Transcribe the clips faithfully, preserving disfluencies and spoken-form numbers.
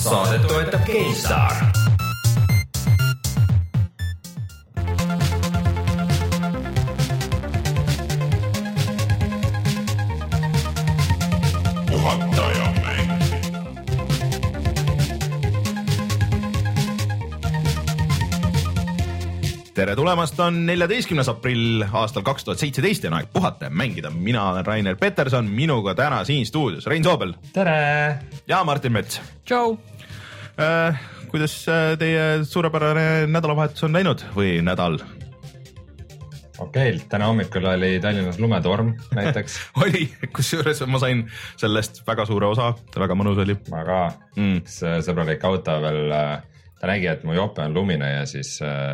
Saadet toetab GameStar. Tere tulemast, on neljateistkümnes aprill aastal kaks tuhat seitseteist ja on aeg puhata ja mängida. Mina olen Rainer Peterson, minuga täna siin stuudios Rein Soobel. Tere! Ja Martin Mets. Tšau! Äh, kuidas teie suurepärane nädalavahetus on läinud või nädal? Okei, täna hommikul oli Tallinnas lumetorm näiteks. oli, kusjuures ma sain sellest väga suure osa, väga mõnus oli. Ma ka, mm. sõbralik auto veel, ta nägi, et mu jope on lumine ja siis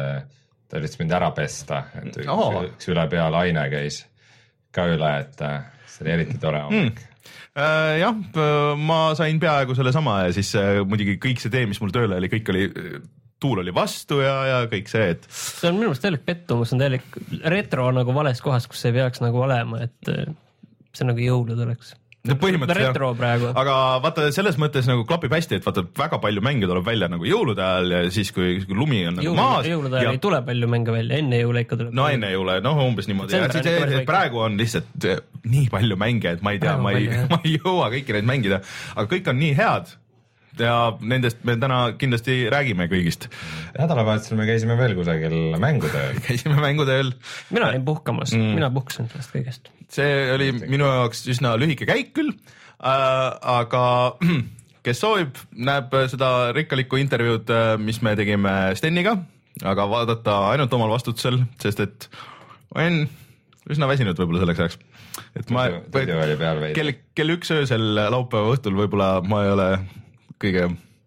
ta üritas mind ära pesta, et üks, oh. üks üle pea laine käis ka üle, et see oli eriti tore hommik. Mm. Äh, jah, ma sain peaaegu selle sama ja siis äh, muidugi kõik see tee, mis mul tööle oli, kõik oli, tuul oli vastu ja, ja kõik see, et see on minu meelest täielik pettumus, on täielik retro nagu vales kohas, kus ei peaks nagu olema, et see nagu jõulud oleks. No retro praegu. Aga vaata, selles mõttes nagu klapib hästi, et vaata väga palju mänge tuleb välja nagu jõulude ajal ja siis, kui, kui lumi on nagu Jõulu, maas. Jõulude ajal ja... ei tule palju mänge välja, enne jõule ikka tuleb. No enne jõule, noh umbes niimoodi. Ja siis, et, et praegu on lihtsalt nii palju mänge, et ma ei tea, ma ei, ma ei jõua kõiki neid mängida, aga kõik on nii head. Ja nendest me täna kindlasti räägime kõigist. Nädalavahetusel me käisime veel kusagil mängutööl. käisime mängutööl. Mina olin puhkamas, mm. mina puhkasin sellest kõigest. See oli minu jaoks üsna lühike käik küll, äh, aga kes soovib, näeb seda rikkalikku intervjuud, mis me tegime Steniga, aga vaadata ainult omal vastutusel, sest et olen üsna väsinud võib-olla selleks ajaks. Et ma, kell, kell üks öösel laupäeva õhtul võib-olla ma ei ole kõige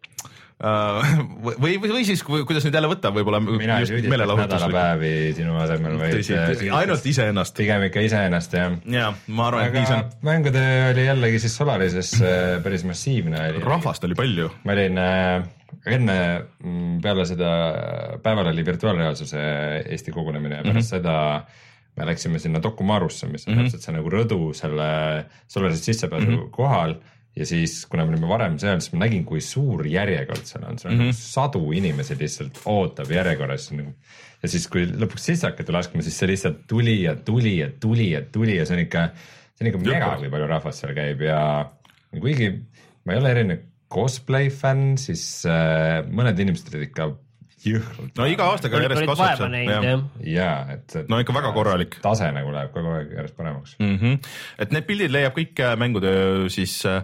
uh, või, või, või siis kuidas nüüd jälle võtta võib-olla mina ei süüdistaks nädalapäevi sinu asemel või ainult iseennast pigem ikka iseennast jah ja, ma arvan, aga on... mängude oli jällegi siis Solarises päris massiivne oli. Rahvast oli palju. Ma olin enne peale seda päeval oli virtuaalreaalsuse Eesti kogunemine ja pärast mm -hmm. seda me läksime sinna Dokumarusse, mis on mm -hmm. täpselt see nagu rõdu selle Solaris sissepääsu mm -hmm. kohal. Ja siis, kuna me olime varem seal, siis ma nägin, kui suur järjekord seal on. See on mm -hmm. sadu inimesi lihtsalt ootab järjekorras. Ja siis, kui lõpuks sisse hakati laskma, siis see lihtsalt tuli ja tuli ja tuli ja tuli ja see on ikka, see on ikka mega, kui palju rahvast seal käib. Ja kuigi ma ei ole erinev cosplay fänn, siis äh, mõned inimesed olid ikka jõhkralt. No iga aastaga järjest kasvab see. Jaa, et no ikka väga korralik. Tase nagu läheb kogu aeg järjest paremaks. Mm -hmm. Et need pildid leiab kõik mängude siis äh,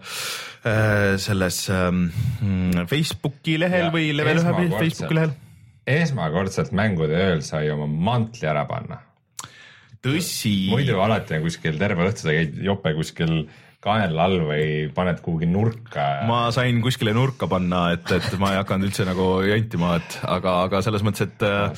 selles äh, Facebooki lehel ja, või level ühe Facebooki lehel. Esmakordselt mängude ööl sai oma mantli ära panna. Tõsi. Muidu alati on kuskil terve õhtu, sa käid jope kuskil kaenla all või paned kuhugi nurka. Ma sain kuskile nurka panna, et, et ma ei hakanud üldse nagu jantima, et aga, aga selles mõttes, et äh,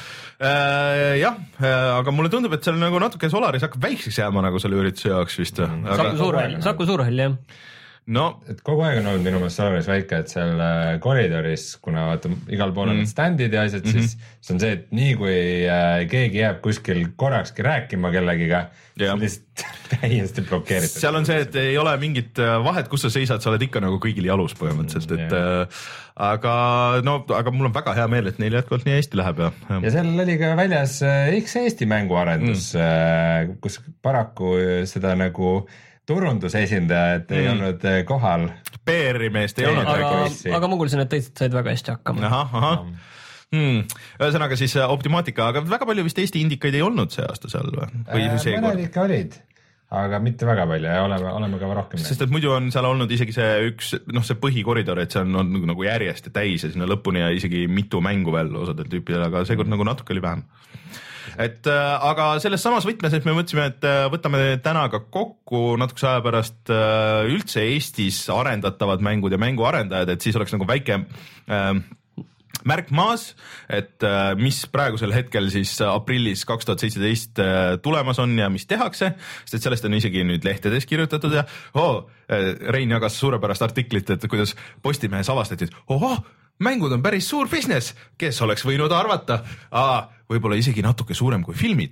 äh, jah, äh, aga mulle tundub, et seal nagu natuke Solaris hakkab väikseks jääma nagu selle ürituse jaoks vist. Mm. Aga... Saku Suurhall, Saku Suurhall, jah. No, et kogu aeg on olnud minu meelest Solaris väike, et seal koridoris, kuna vaata, igal pool on mm. standid ja asjad, mm -hmm. siis see on see, et nii kui äh, keegi jääb kuskil korrakski rääkima kellegiga, yeah. lihtsalt täiesti blokeeritud. Seal on see, et ei ole mingit vahet, kus sa seisad, sa oled ikka nagu kõigil jalus põhimõtteliselt, et yeah. äh, aga no, aga mul on väga hea meel, et neil jätkuvalt nii hästi läheb. Ja, ja seal oli ka väljas X Eesti mänguarendus mm., kus paraku seda nagu turundusesindaja, et ei mm. olnud kohal. P R-i meest ei aga, olnud. Aga, aga ma kuulsin, et teised said väga hästi hakkama. Aha, aha. Hmm. Ühesõnaga siis Optimaatika, aga väga palju vist Eesti indikaid ei olnud see aasta seal või? või äh, mõned ikka olid, aga mitte väga palju ja oleme, oleme ka rohkem. Sest et muidu on seal olnud isegi see üks, noh see põhikoridor, et see on, on nagu järjest täis ja sinna lõpuni ja isegi mitu mängu veel osadel tüüpidel, aga seekord nagu natuke oli vähem. Et äh, aga selles samas võtmes, et me mõtlesime, et äh, võtame täna ka kokku natukese aja pärast äh, üldse Eestis arendatavad mängud ja mänguarendajad, et siis oleks nagu väike äh, märk maas, et äh, mis praegusel hetkel siis aprillis kaks tuhat seitseteist äh, tulemas on ja mis tehakse, sest et sellest on isegi nüüd lehtedes kirjutatud ja oh, äh, Rein jagas suurepärast artiklit, et kuidas Postimehes avastati, et ohoh, mängud on päris suur business, kes oleks võinud arvata, Aa, võib-olla isegi natuke suurem kui filmid.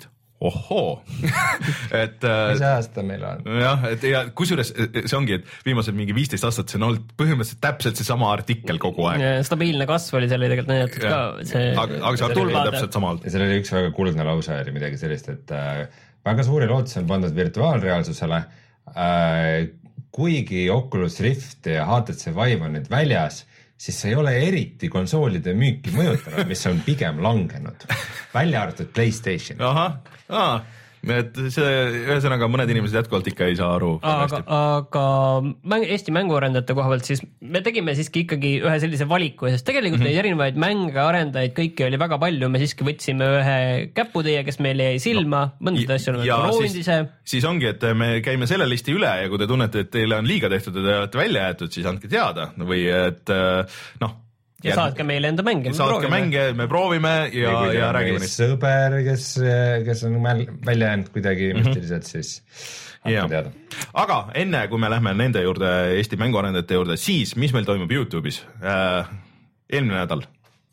ohoo et mis aasta meil on? jah, et ja kusjuures see ongi, et viimased mingi viisteist aastat see on olnud põhimõtteliselt täpselt seesama artikkel kogu aeg. Stabiilne kasv oli seal tegelikult näidatud ka. See, aga, aga see artikkel oli täpselt sama olnud. Ja seal oli üks väga kuldne lause oli midagi sellist, et äh, väga suuri lootusi on pandud virtuaalreaalsusele äh,, kuigi Oculus Rift ja H T C Vive on nüüd väljas, siis see ei ole eriti konsoolide müüki mõjutanud, mis on pigem langenud, välja arvatud PlayStation. Ahah, aa. et see, ühesõnaga mõned inimesed jätkuvalt ikka ei saa aru. Aga, aga mäng, Eesti mänguarendajate koha pealt siis me tegime siiski ikkagi ühe sellise valiku, sest tegelikult mm -hmm. neid erinevaid mänge, arendajaid, kõiki oli väga palju, me siiski võtsime ühe käputäie, kes meil jäi silma, no, mõndad asju oleme proovinud ise. Siis ongi, et me käime selle listi üle ja kui te tunnete, et teile on liiga tehtud ja te olete välja jäetud, siis andke teada või et noh, ja saatke meile enda mänge. Saatke mänge, me proovime ja, ja, ja räägime neist. Sõber, kes, kes on välja jäänud kuidagi müstiliselt, mm -hmm. siis andke teada. Aga enne, kui me lähme nende juurde, Eesti mänguarendajate juurde, siis mis meil toimub YouTube'is äh, eelmine nädal?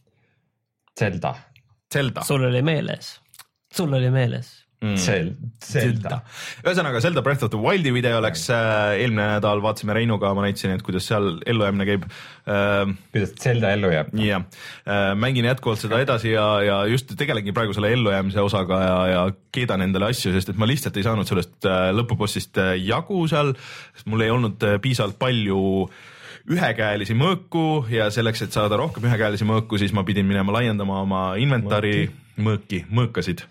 Zelda. Zelda. Sul oli meeles. Sul oli meeles. Mm. Zelda. Ühesõnaga Zelda Breath of the Wildi video läks äh, eelmine nädal, vaatasime Reinuga, ma näitasin, et kuidas seal ellujäämine käib äh,. kuidas Zelda ellu jääb. jah, äh, mängin jätkuvalt seda edasi ja, ja just tegelengi praegu selle ellujäämise osaga ja, ja keedan endale asju, sest et ma lihtsalt ei saanud sellest äh, lõpubossist äh, jagu seal, sest mul ei olnud äh, piisavalt palju ühekäelisi mõõku ja selleks, et saada rohkem ühekäelisi mõõku, siis ma pidin minema laiendama oma inventari mõõki. mõõki, mõõkasid,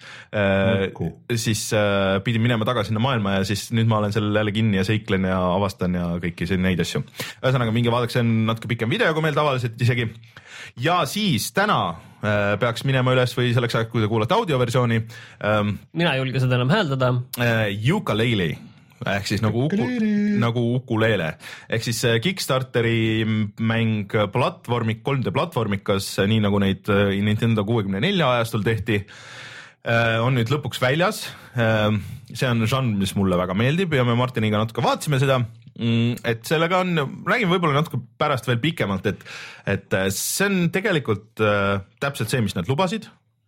siis äh, pidin minema tagasi sinna maailma ja siis nüüd ma olen seal jälle kinni ja seiklen ja avastan ja kõiki neid asju. Ühesõnaga minge vaadake, see on natuke pikem video kui meil tavaliselt isegi. Ja siis täna äh, peaks minema üles või selleks ajaks, kui te kuulate audioversiooni ähm,. mina ei julge seda enam hääldada äh,. Yooka-Laylee ehk siis nagu, uku, nagu ukulele ehk siis Kickstarteri mäng platvormik, kolm D platvormikas, nii nagu neid Nintendo kuuekümne nelja ajastul tehti, on nüüd lõpuks väljas. See on žanr, mis mulle väga meeldib ja me Martiniga natuke vaatasime seda, et sellega on, räägime võib-olla natuke pärast veel pikemalt, et, et see on tegelikult täpselt see, mis nad lubasid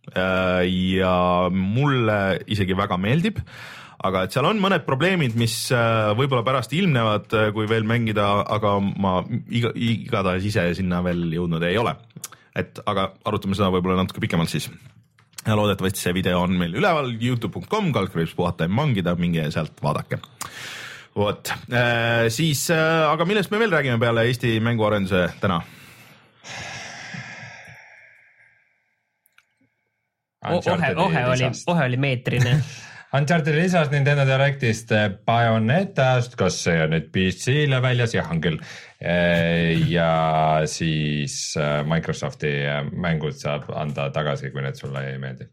ja mulle isegi väga meeldib. Aga et seal on mõned probleemid, mis võib-olla pärast ilmnevad, kui veel mängida, aga ma iga, igatahes ise sinna veel jõudnud ei ole. Et, aga arutame seda võib-olla natuke pikemalt siis. Ja loodetavasti see video on meil üleval youtube punkt com, kaldkriips puhata ja mangida, minge sealt vaadake. Vot, äh, siis, äh, aga millest me veel räägime peale Eesti mänguarenduse täna? Ohe, ohe, oli, ohe oli meetrine. Uncharted lisas Nintendo Directist Bayonetast, kas see on nüüd P C-le väljas, jah on küll. Ja siis Microsofti mängud saab anda tagasi, kui need sulle ei meeldi.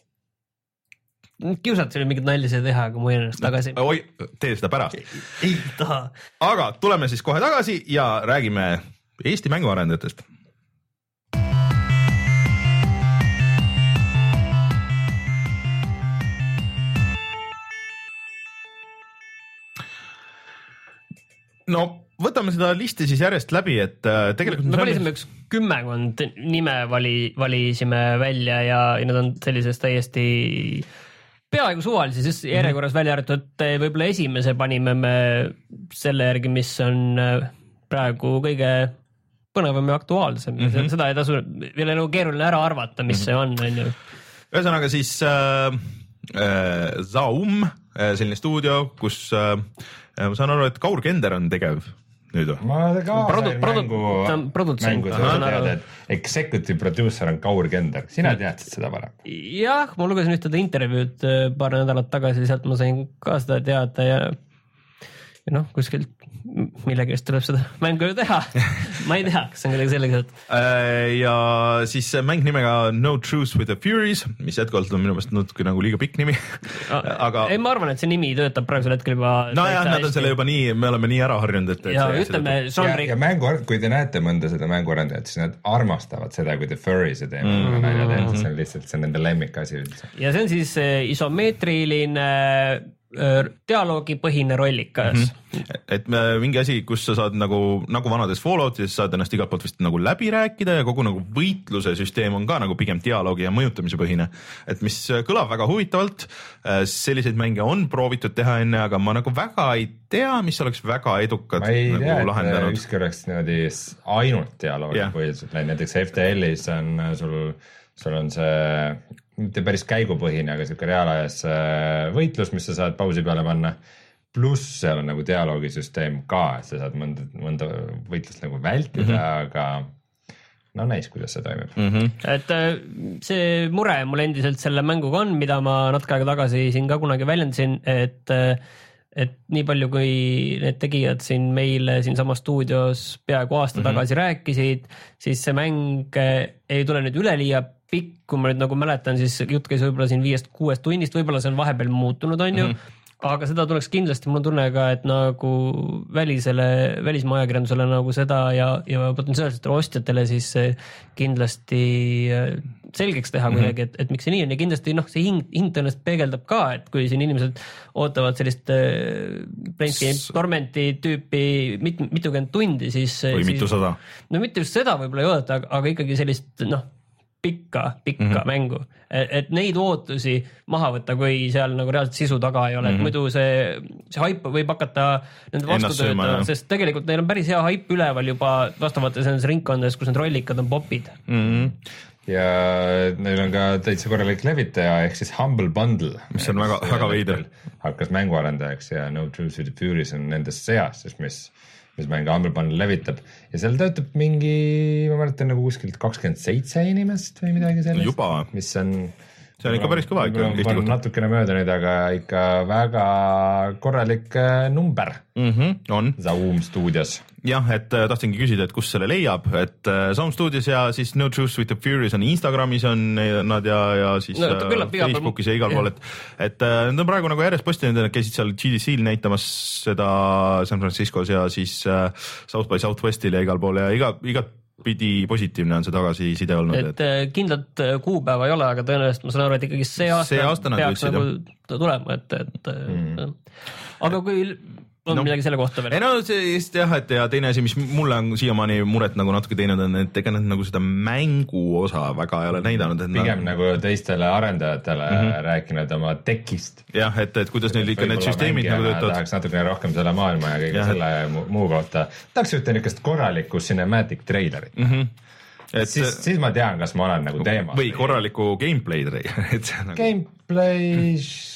Kiusalt oli mingit nalja teha, aga mu ennast tagasi. Oi, tee seda pärast. Ei taha. Aga tuleme siis kohe tagasi ja räägime Eesti mänguarendajatest. No võtame seda listi siis järjest läbi, et tegelikult me valisime üks kümmekond nime vali, valisime välja ja, ja nad on sellises täiesti peaaegu suvalises järjekorras välja arvatud, et võib-olla esimese panime me selle järgi, mis on praegu kõige põnevam ja aktuaalsem. Mm -hmm. Seda ei tasu, veel nagu keeruline ära arvata, mis mm -hmm. see on. on ju. Ühesõnaga siis äh, äh, Zaum, selline stuudio, kus äh, ma saan aru, et Kaur Kender on tegev nüüd või? Ma ka Produ- sain produ- mängu, produtsent, mängu teada, et executive producer on Kaur Kender. Sina teadsid seda varem? Jah, ma lugesin ühte intervjuud paar nädalat tagasi, sealt ma sain ka seda teada ja, ja noh, kuskilt millegi eest tuleb seda mängu ju teha. Ma ei tea, kas on kuidagi sellega sealt. Ja siis mäng nimega No Truce with the Furies, mis jätkuvalt on minu meelest natuke nagu liiga pikk nimi. Aga... Ei, ma arvan, et see nimi töötab praegusel hetkel juba... No jah, nad on selle juba nii, me oleme nii ära harjunud, et... Ja ütleme, Sonri... Ja, ja mängu, kui te näete mõnda seda mänguarendajat, siis nad armastavad seda, kui te furries teeme mm -hmm. nalja teed, see on lihtsalt see on nende lemmik asi üldse. Ja see on siis isomeetriline dialoogipõhine rollikas mm. -hmm. et mingi asi, kus sa saad nagu, nagu vanades Falloutides saad ennast igalt poolt vist nagu läbi rääkida ja kogu nagu võitluse süsteem on ka nagu pigem dialoogi ja mõjutamise põhine, et mis kõlab väga huvitavalt. Selliseid mänge on proovitud teha enne, aga ma nagu väga ei tea, mis oleks väga edukad ma ei nagu tea, lahendanud. et ükski oleks niimoodi ainult dialoogi yeah. põhiliselt läinud, näiteks F T L-is on sul, sul on see mitte päris käigupõhine, aga siuke reaalajas võitlus, mis sa saad pausi peale panna. Pluss seal on nagu dialoogisüsteem ka, et sa saad mõnda, mõnda võitlust nagu vältida mm, -hmm. aga no näis, kuidas see toimib mm. -hmm. et see mure mul endiselt selle mänguga on, mida ma natuke aega tagasi siin ka kunagi väljendasin, et et nii palju, kui need tegijad siin meile siinsamas stuudios peaaegu aasta mm -hmm. tagasi rääkisid, siis see mäng ei tule nüüd üleliia pikk, kui ma nüüd nagu mäletan, siis jutt käis võib-olla siin viiest kuuest tunnist, võib-olla see on vahepeal muutunud, on ju, mm -hmm. aga seda tuleks kindlasti, mul on tunne ka, et nagu välisele, välismaa ajakirjandusele nagu seda ja, ja potentsiaalsetele ostjatele siis kindlasti selgeks teha kuidagi, mm -hmm. et, et miks see nii on ja kindlasti noh, see hing, hing tõenäoliselt peegeldab ka, et kui siin inimesed ootavad sellist äh, Planescape Tormenti tüüpi mit, mitukümmend tundi, siis või siis, mitusada. No mitte just seda võib-olla ei oodata, aga, aga ikkagi sellist noh, pikka, pikka mm -hmm. mängu, et neid ootusi maha võtta, kui seal nagu reaalselt sisu taga ei ole, et mm -hmm. muidu see, see haip võib hakata nende vastu töötama, sest tegelikult neil on päris hea haip üleval juba vastavates nendes ringkondades, kus need rollikad on popid mm. -hmm. ja neil on ka täitsa korralik levitaja ehk siis Humble Bundle, mis on väga, väga veider. hakkas mänguarendajaks ja No Truth to the Furies on nendest seas, sest mis mis mängu Humble Bundle levitab ja seal töötab mingi, ma mäletan nagu kuskilt kakskümmend seitse inimest või midagi sellist, juba. mis on see on ikka päris kõva ikka. Natukene mööda nüüd, aga ikka väga korralik number mm -hmm, on Zaum stuudios. jah, et tahtsingi küsida, et kus selle leiab, et Zaum stuudios ja siis No Truth with the Furies on Instagramis on nad ja, ja siis no, Facebookis ja igal pool, et et nad on praegu nagu järjest postinud, nad käisid seal G D C-l näitamas seda San Franciscos ja siis South by Southwestil ja igal pool ja iga, iga pidi positiivne on see tagasiside olnud. Et, et kindlat kuupäeva ei ole, aga tõenäoliselt ma saan aru, et ikkagi see aasta, see aasta peaks nagu tulema, et, et mm. aga kui on no, midagi selle kohta veel? ei no see just jah, et ja teine asi, mis mulle on siiamaani muret nagu natuke teinud on, et ega nad nagu seda mängu osa väga ei ole näidanud. Et pigem nad... nagu teistele arendajatele mm -hmm. rääkinud oma tekist. jah, et, et kuidas neil ikka need süsteemid nagu töötavad. Tahaks natukene rohkem selle maailma ja kõige ja, selle et... muu kohta. Tahaks ühte niisugust korralikku cinematic trailerit mm. -hmm. Et siis, siis ma tean, kas ma olen nagu teemas. Või korraliku gameplay trailerit. Nagu... Gameplay...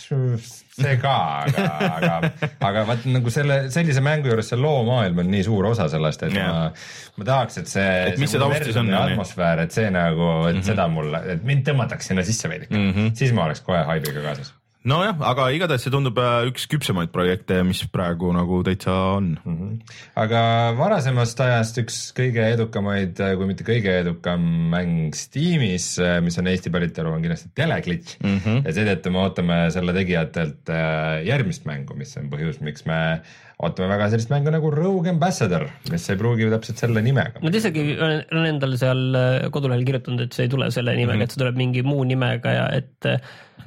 see ka, aga, aga, aga vaat nagu selle, sellise mängu juures see loomaailm on nii suur osa sellest, et yeah. ma, ma tahaks, et see, et mis see taustis on atmosfäär, et see nagu, et mm -hmm. seda mulle, et mind tõmmataks sinna sisse veidike mm, -hmm. siis ma oleks kohe haibiga kaasas. nojah, aga igatahes see tundub üks küpsemaid projekte, mis praegu nagu täitsa on mm. -hmm. aga varasemast ajast üks kõige edukamaid, kui mitte kõige edukam mäng Steamis, mis on Eesti päritolu, on kindlasti Teleglitch mm -hmm. ja seetõttu me ootame selle tegijatelt järgmist mängu, mis on põhjus, miks me ootame väga sellist mängu nagu Rogue Ambassador, mis ei pruugi täpselt selle nimega. Nad isegi on endal seal kodulehel kirjutanud, et see ei tule selle nimega mm, -hmm. et see tuleb mingi muu nimega ja et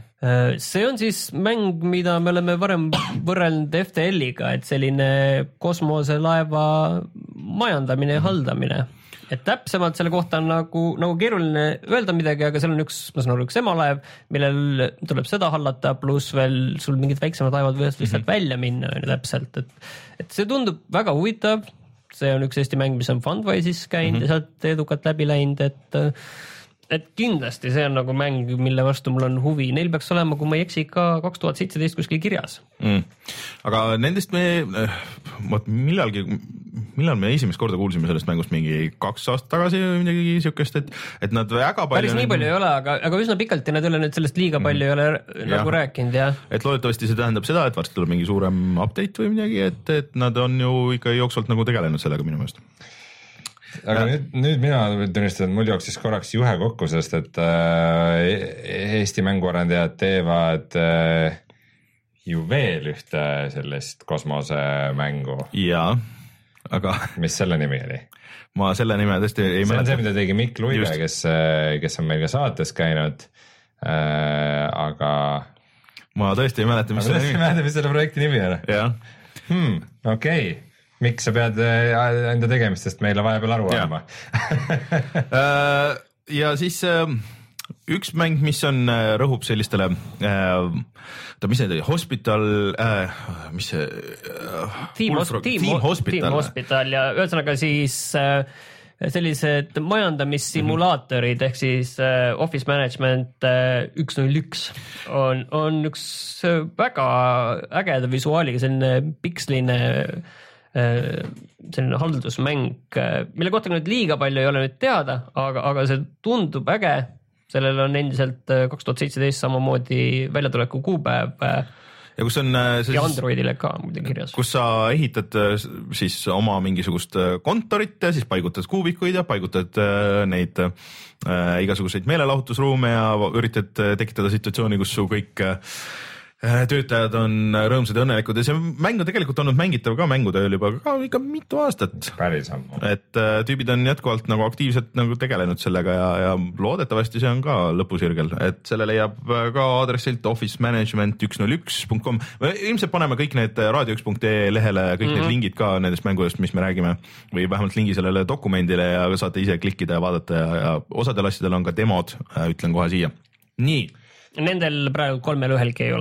see on siis mäng, mida me oleme varem võrrelnud F T L-iga, et selline kosmoselaeva majandamine ja haldamine. Et täpsemalt selle kohta on nagu, nagu keeruline öelda midagi, aga seal on üks, ma saan aru, üks emalaev, millel tuleb seda hallata, pluss veel sul mingid väiksemad laevad võivad lihtsalt mm -hmm. välja minna on ju täpselt, et, et see tundub väga huvitav. See on üks Eesti mäng, mis on Fundwise'is käinud mm -hmm. ja sealt edukalt läbi läinud, et et kindlasti see on nagu mäng, mille vastu mul on huvi. Neil peaks olema, kui ma ei eksi, ka kaks tuhat seitseteist kuskil kirjas mm.. aga nendest me, vot millalgi, millal me esimest korda kuulsime sellest mängust mingi kaks aastat tagasi või midagi siukest, et, et nad väga palju... päris nii palju ei ole, aga, aga üsna pikalt ja nad ei ole nüüd sellest liiga palju mm. ei ole nagu ja. rääkinud, jah. Et loodetavasti see tähendab seda, et varsti tuleb mingi suurem update või midagi, et, et nad on ju ikka jooksvalt nagu tegelenud sellega minu meelest. aga ja. nüüd, nüüd mina tunnistan, et mul jooksis korraks juhe kokku, sest et äh, Eesti mänguarendajad teevad äh, ju veel ühte sellist kosmosemängu. jaa, aga mis selle nimi oli? ma selle nime tõesti ei mäleta. see on see, mida tegi Mikk Luige, kes, kes on meil ka saates käinud äh,, aga ma tõesti ei mäleta, mis selle nimi. Mäleta, mis selle projekti nimi on? jah. Hmm, okei. Okay. Miks sa pead enda tegemistest meile vahepeal aru andma? ja siis üks mäng, mis on, rõhub sellistele, ta mis see Hospital, mis see? Team, Team, Team Hospital. Team Hospital ja ühesõnaga siis sellised majandamissimulaatorid ehk siis Office Management üks null üks on, on üks väga ägeda visuaaliga selline piksline selline haldusmäng, mille kohta nüüd liiga palju ei ole nüüd teada, aga, aga see tundub äge. Sellel on endiselt kaks tuhat seitseteist samamoodi väljatuleku kuupäev. Ja kus on siis, ja Androidile ka muidugi kirjas. Kus sa ehitad siis oma mingisugust kontorit ja siis paigutad kuubikuid ja paigutad neid äh, igasuguseid meelelahutusruume ja üritad tekitada situatsiooni, kus su kõik töötajad on rõõmsad ja õnnelikud ja see mäng on tegelikult olnud mängitav ka mängutööl juba ka ikka mitu aastat. Päris ammu. Et äh, tüübid on jätkuvalt nagu aktiivselt nagu tegelenud sellega ja, ja loodetavasti see on ka lõpusirgel, et selle leiab ka aadressilt office management üks null üks punkt com. Ilmselt paneme kõik need raadio üks punkt ee lehele, kõik mm-hmm. need lingid ka nendest mängudest, mis me räägime või vähemalt lingi sellele dokumendile ja saate ise klikkida ja vaadata ja, ja osadel asjadel on ka demod, ütlen kohe siia. Nii. Nendel praegu kolmel ühelgi ei ole.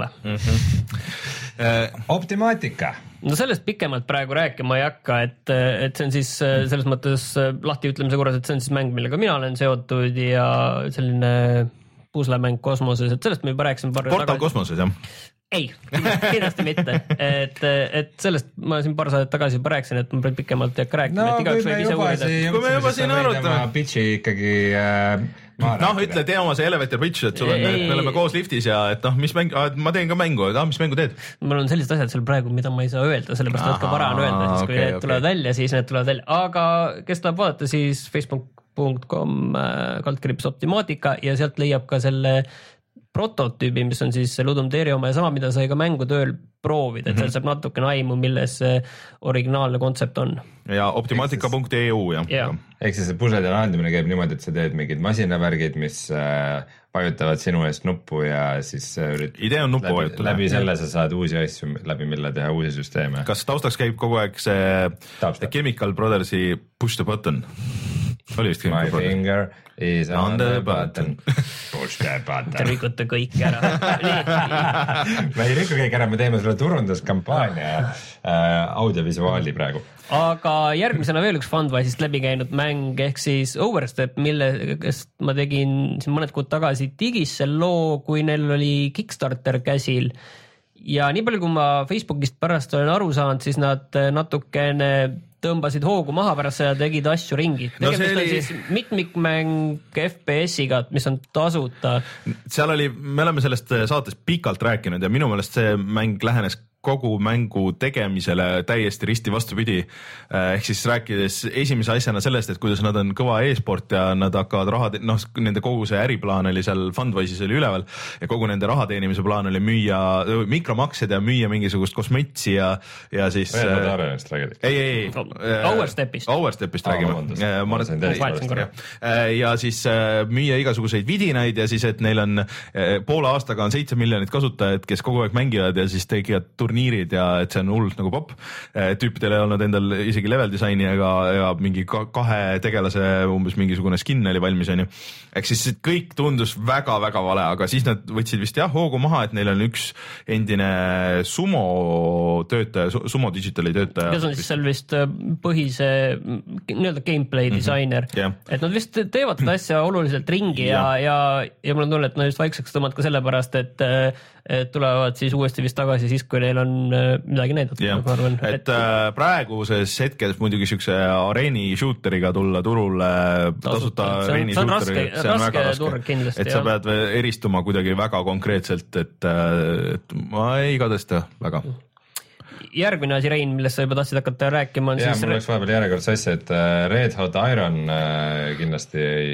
Mm-hmm. Optimaatika. No sellest pikemalt praegu rääkima ei hakka, et, et see on siis selles mõttes lahti ütlemise korras, et see on siis mäng, millega mina olen seotud ja selline puslemäng kosmoses, et sellest me juba rääkisime paar Portal tagasi. Kosmoses, jah? Ei, kindlasti mitte, et, et sellest ma siin paar saadet tagasi juba rääkisin, et ma pikemalt ei hakka rääkima, no, et igaüks võib ise uurida. Kui me juba siin arutame. Pitchi ikkagi äh, noh, ütle, tee oma see elevator pitch, et sul on, et me oleme koos liftis ja et noh, mis mäng, ma teen ka mängu, et ah, mis mängu teed? Mul on sellised asjad seal praegu, mida ma ei saa öelda, sellepärast natuke vara on öelda, siis kui okay, need okay. tulevad välja, siis need tulevad välja, aga kes tahab vaadata, siis facebook punkt com kaldkriips optimaatika ja sealt leiab ka selle prototüübi, mis on siis Ludum Dare oma ja sama, mida sai ka mängutööl proovida, et seal saab natukene aimu, milles see originaalne kontsept on. Ja optimaatika punkt e u, jah. Ja. Ehk siis see puslede lahendamine käib niimoodi, et sa teed mingid masinavärgid, mis vajutavad sinu eest nuppu ja siis ürit... idee on nuppu läbi, vajutada. Läbi selle sa saad uusi asju, läbi mille teha uusi süsteeme. Kas taustaks käib kogu aeg see Taustab. Chemical Brothersi Push the Button? Oli vist My finger is on, on the button. Push the button. Te rikute kõik ära. Me ei riku kõik ära, me teeme selle turunduskampaania äh, audiovisuaali praegu. Aga järgmisena veel üks Fundwise'ist läbi käinud mäng ehk siis Overstep, millest ma tegin siin mõned kuud tagasi digisse loo, kui neil oli Kickstarter käsil. Ja nii palju, kui ma Facebookist pärast olen aru saanud, siis nad natukene tõmbasid hoogu maha pärast ja tegid asju ringi. Tegemist no oli... on siis mitmikmäng F P S-iga, mis on tasuta. Seal oli, me oleme sellest saatest pikalt rääkinud ja minu meelest see mäng lähenes kogu mängu tegemisele täiesti risti vastupidi. Ehk siis rääkides esimese asjana sellest, et kuidas nad on kõva e-sport ja nad hakkavad raha, noh, nende kogu see äriplaan oli seal Fundwise'is oli üleval ja kogu nende raha teenimise plaan oli müüa mikromaksed ja müüa mingisugust kosmetsi ja, ja siis... Veel arenest räägid? Ei, ei, ei. Overstepist. Overstepist räägime. Ah, ja siis müüa igasuguseid vidinaid ja siis, et neil on poole aastaga on seitse miljonit kasutajat, kes kogu aeg mängivad ja siis tegivad turniirid ja et see on hullult nagu popp. Tüüpidel ei olnud endal isegi level disaini ega ja mingi kahe tegelase umbes mingisugune skin oli valmis, on ju. Ehk siis kõik tundus väga-väga vale, aga siis nad võtsid vist jah hoogu maha, et neil on üks endine Sumo töötaja, Sumo Digitali töötaja. Kes on siis seal vist põhise nii-öelda gameplay designer. Mm-hmm. Yeah. Et nad vist teevad seda asja oluliselt ringi ja, ja, ja, ja mul on tunne, et nad just vaikseks tõmmad ka sellepärast, et, et tulevad siis uuesti vist tagasi siis, kui neil on midagi näidata. Yeah. Arvan, et, et praeguses hetkes muidugi siukse areeni shooteriga tulla turule tasuta areeni shooteri, see on väga raske, et sa pead eristuma kuidagi väga konkreetselt, et, et ma ei kadesta väga. Järgmine asi, Rein, millest sa juba tahtsid hakata rääkima on ja, siis... mul oleks vahepeal järjekordse asja, et Red Hot Iron kindlasti ei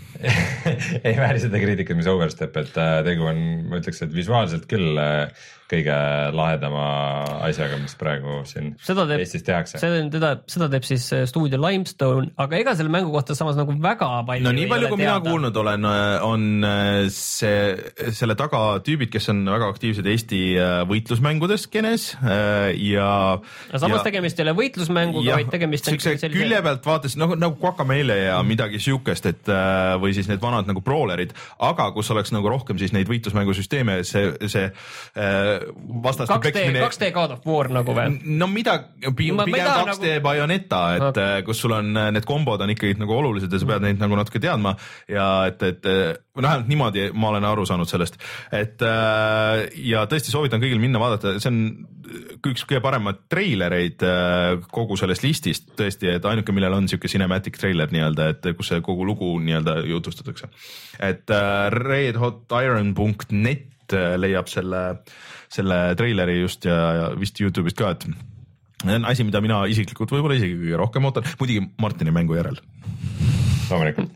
ei vääri seda kriitikat, mis Overstep, et tegu on, ma ütleks, et visuaalselt küll kõige lahedama asjaga, mis praegu siin seda teeb, Eestis tehakse. Seda, seda teeb siis stuudio Limestone, aga ega selle mängu kohta samas nagu väga palju no nii palju, kui mina kuulnud olen, on see, selle taga tüübid, kes on väga aktiivsed Eesti võitlusmängudes skenes ja no samas ja, tegemist ei ole võitlusmänguga, vaid tegemist on sellise külje pealt vaatas nagu, nagu Guacamelee ja midagi siukest, et või siis need vanad nagu brawlerid, aga kus oleks nagu rohkem siis neid võitlusmängusüsteeme, see, see vastaste peksmine. kaks D God of War nagu või? no mida, pigem kaks D nagu... Bayoneta, et okay. kus sul on need kombod on ikkagi nagu olulised ja sa pead neid nagu natuke teadma ja et, et vähemalt niimoodi ma olen aru saanud sellest, et ja tõesti soovitan kõigil minna vaadata, see on üks kõige paremad treilereid kogu sellest listist tõesti, et ainuke, millel on siuke cinematic trailer nii-öelda, et kus see kogu lugu nii-öelda jutustatakse. Et red hot iron punkt net leiab selle, selle treileri just ja, ja vist YouTube'ist ka, et see on asi, mida mina isiklikult võib-olla isegi kõige rohkem ootan, muidugi Martini mängu järel. Loomulikult.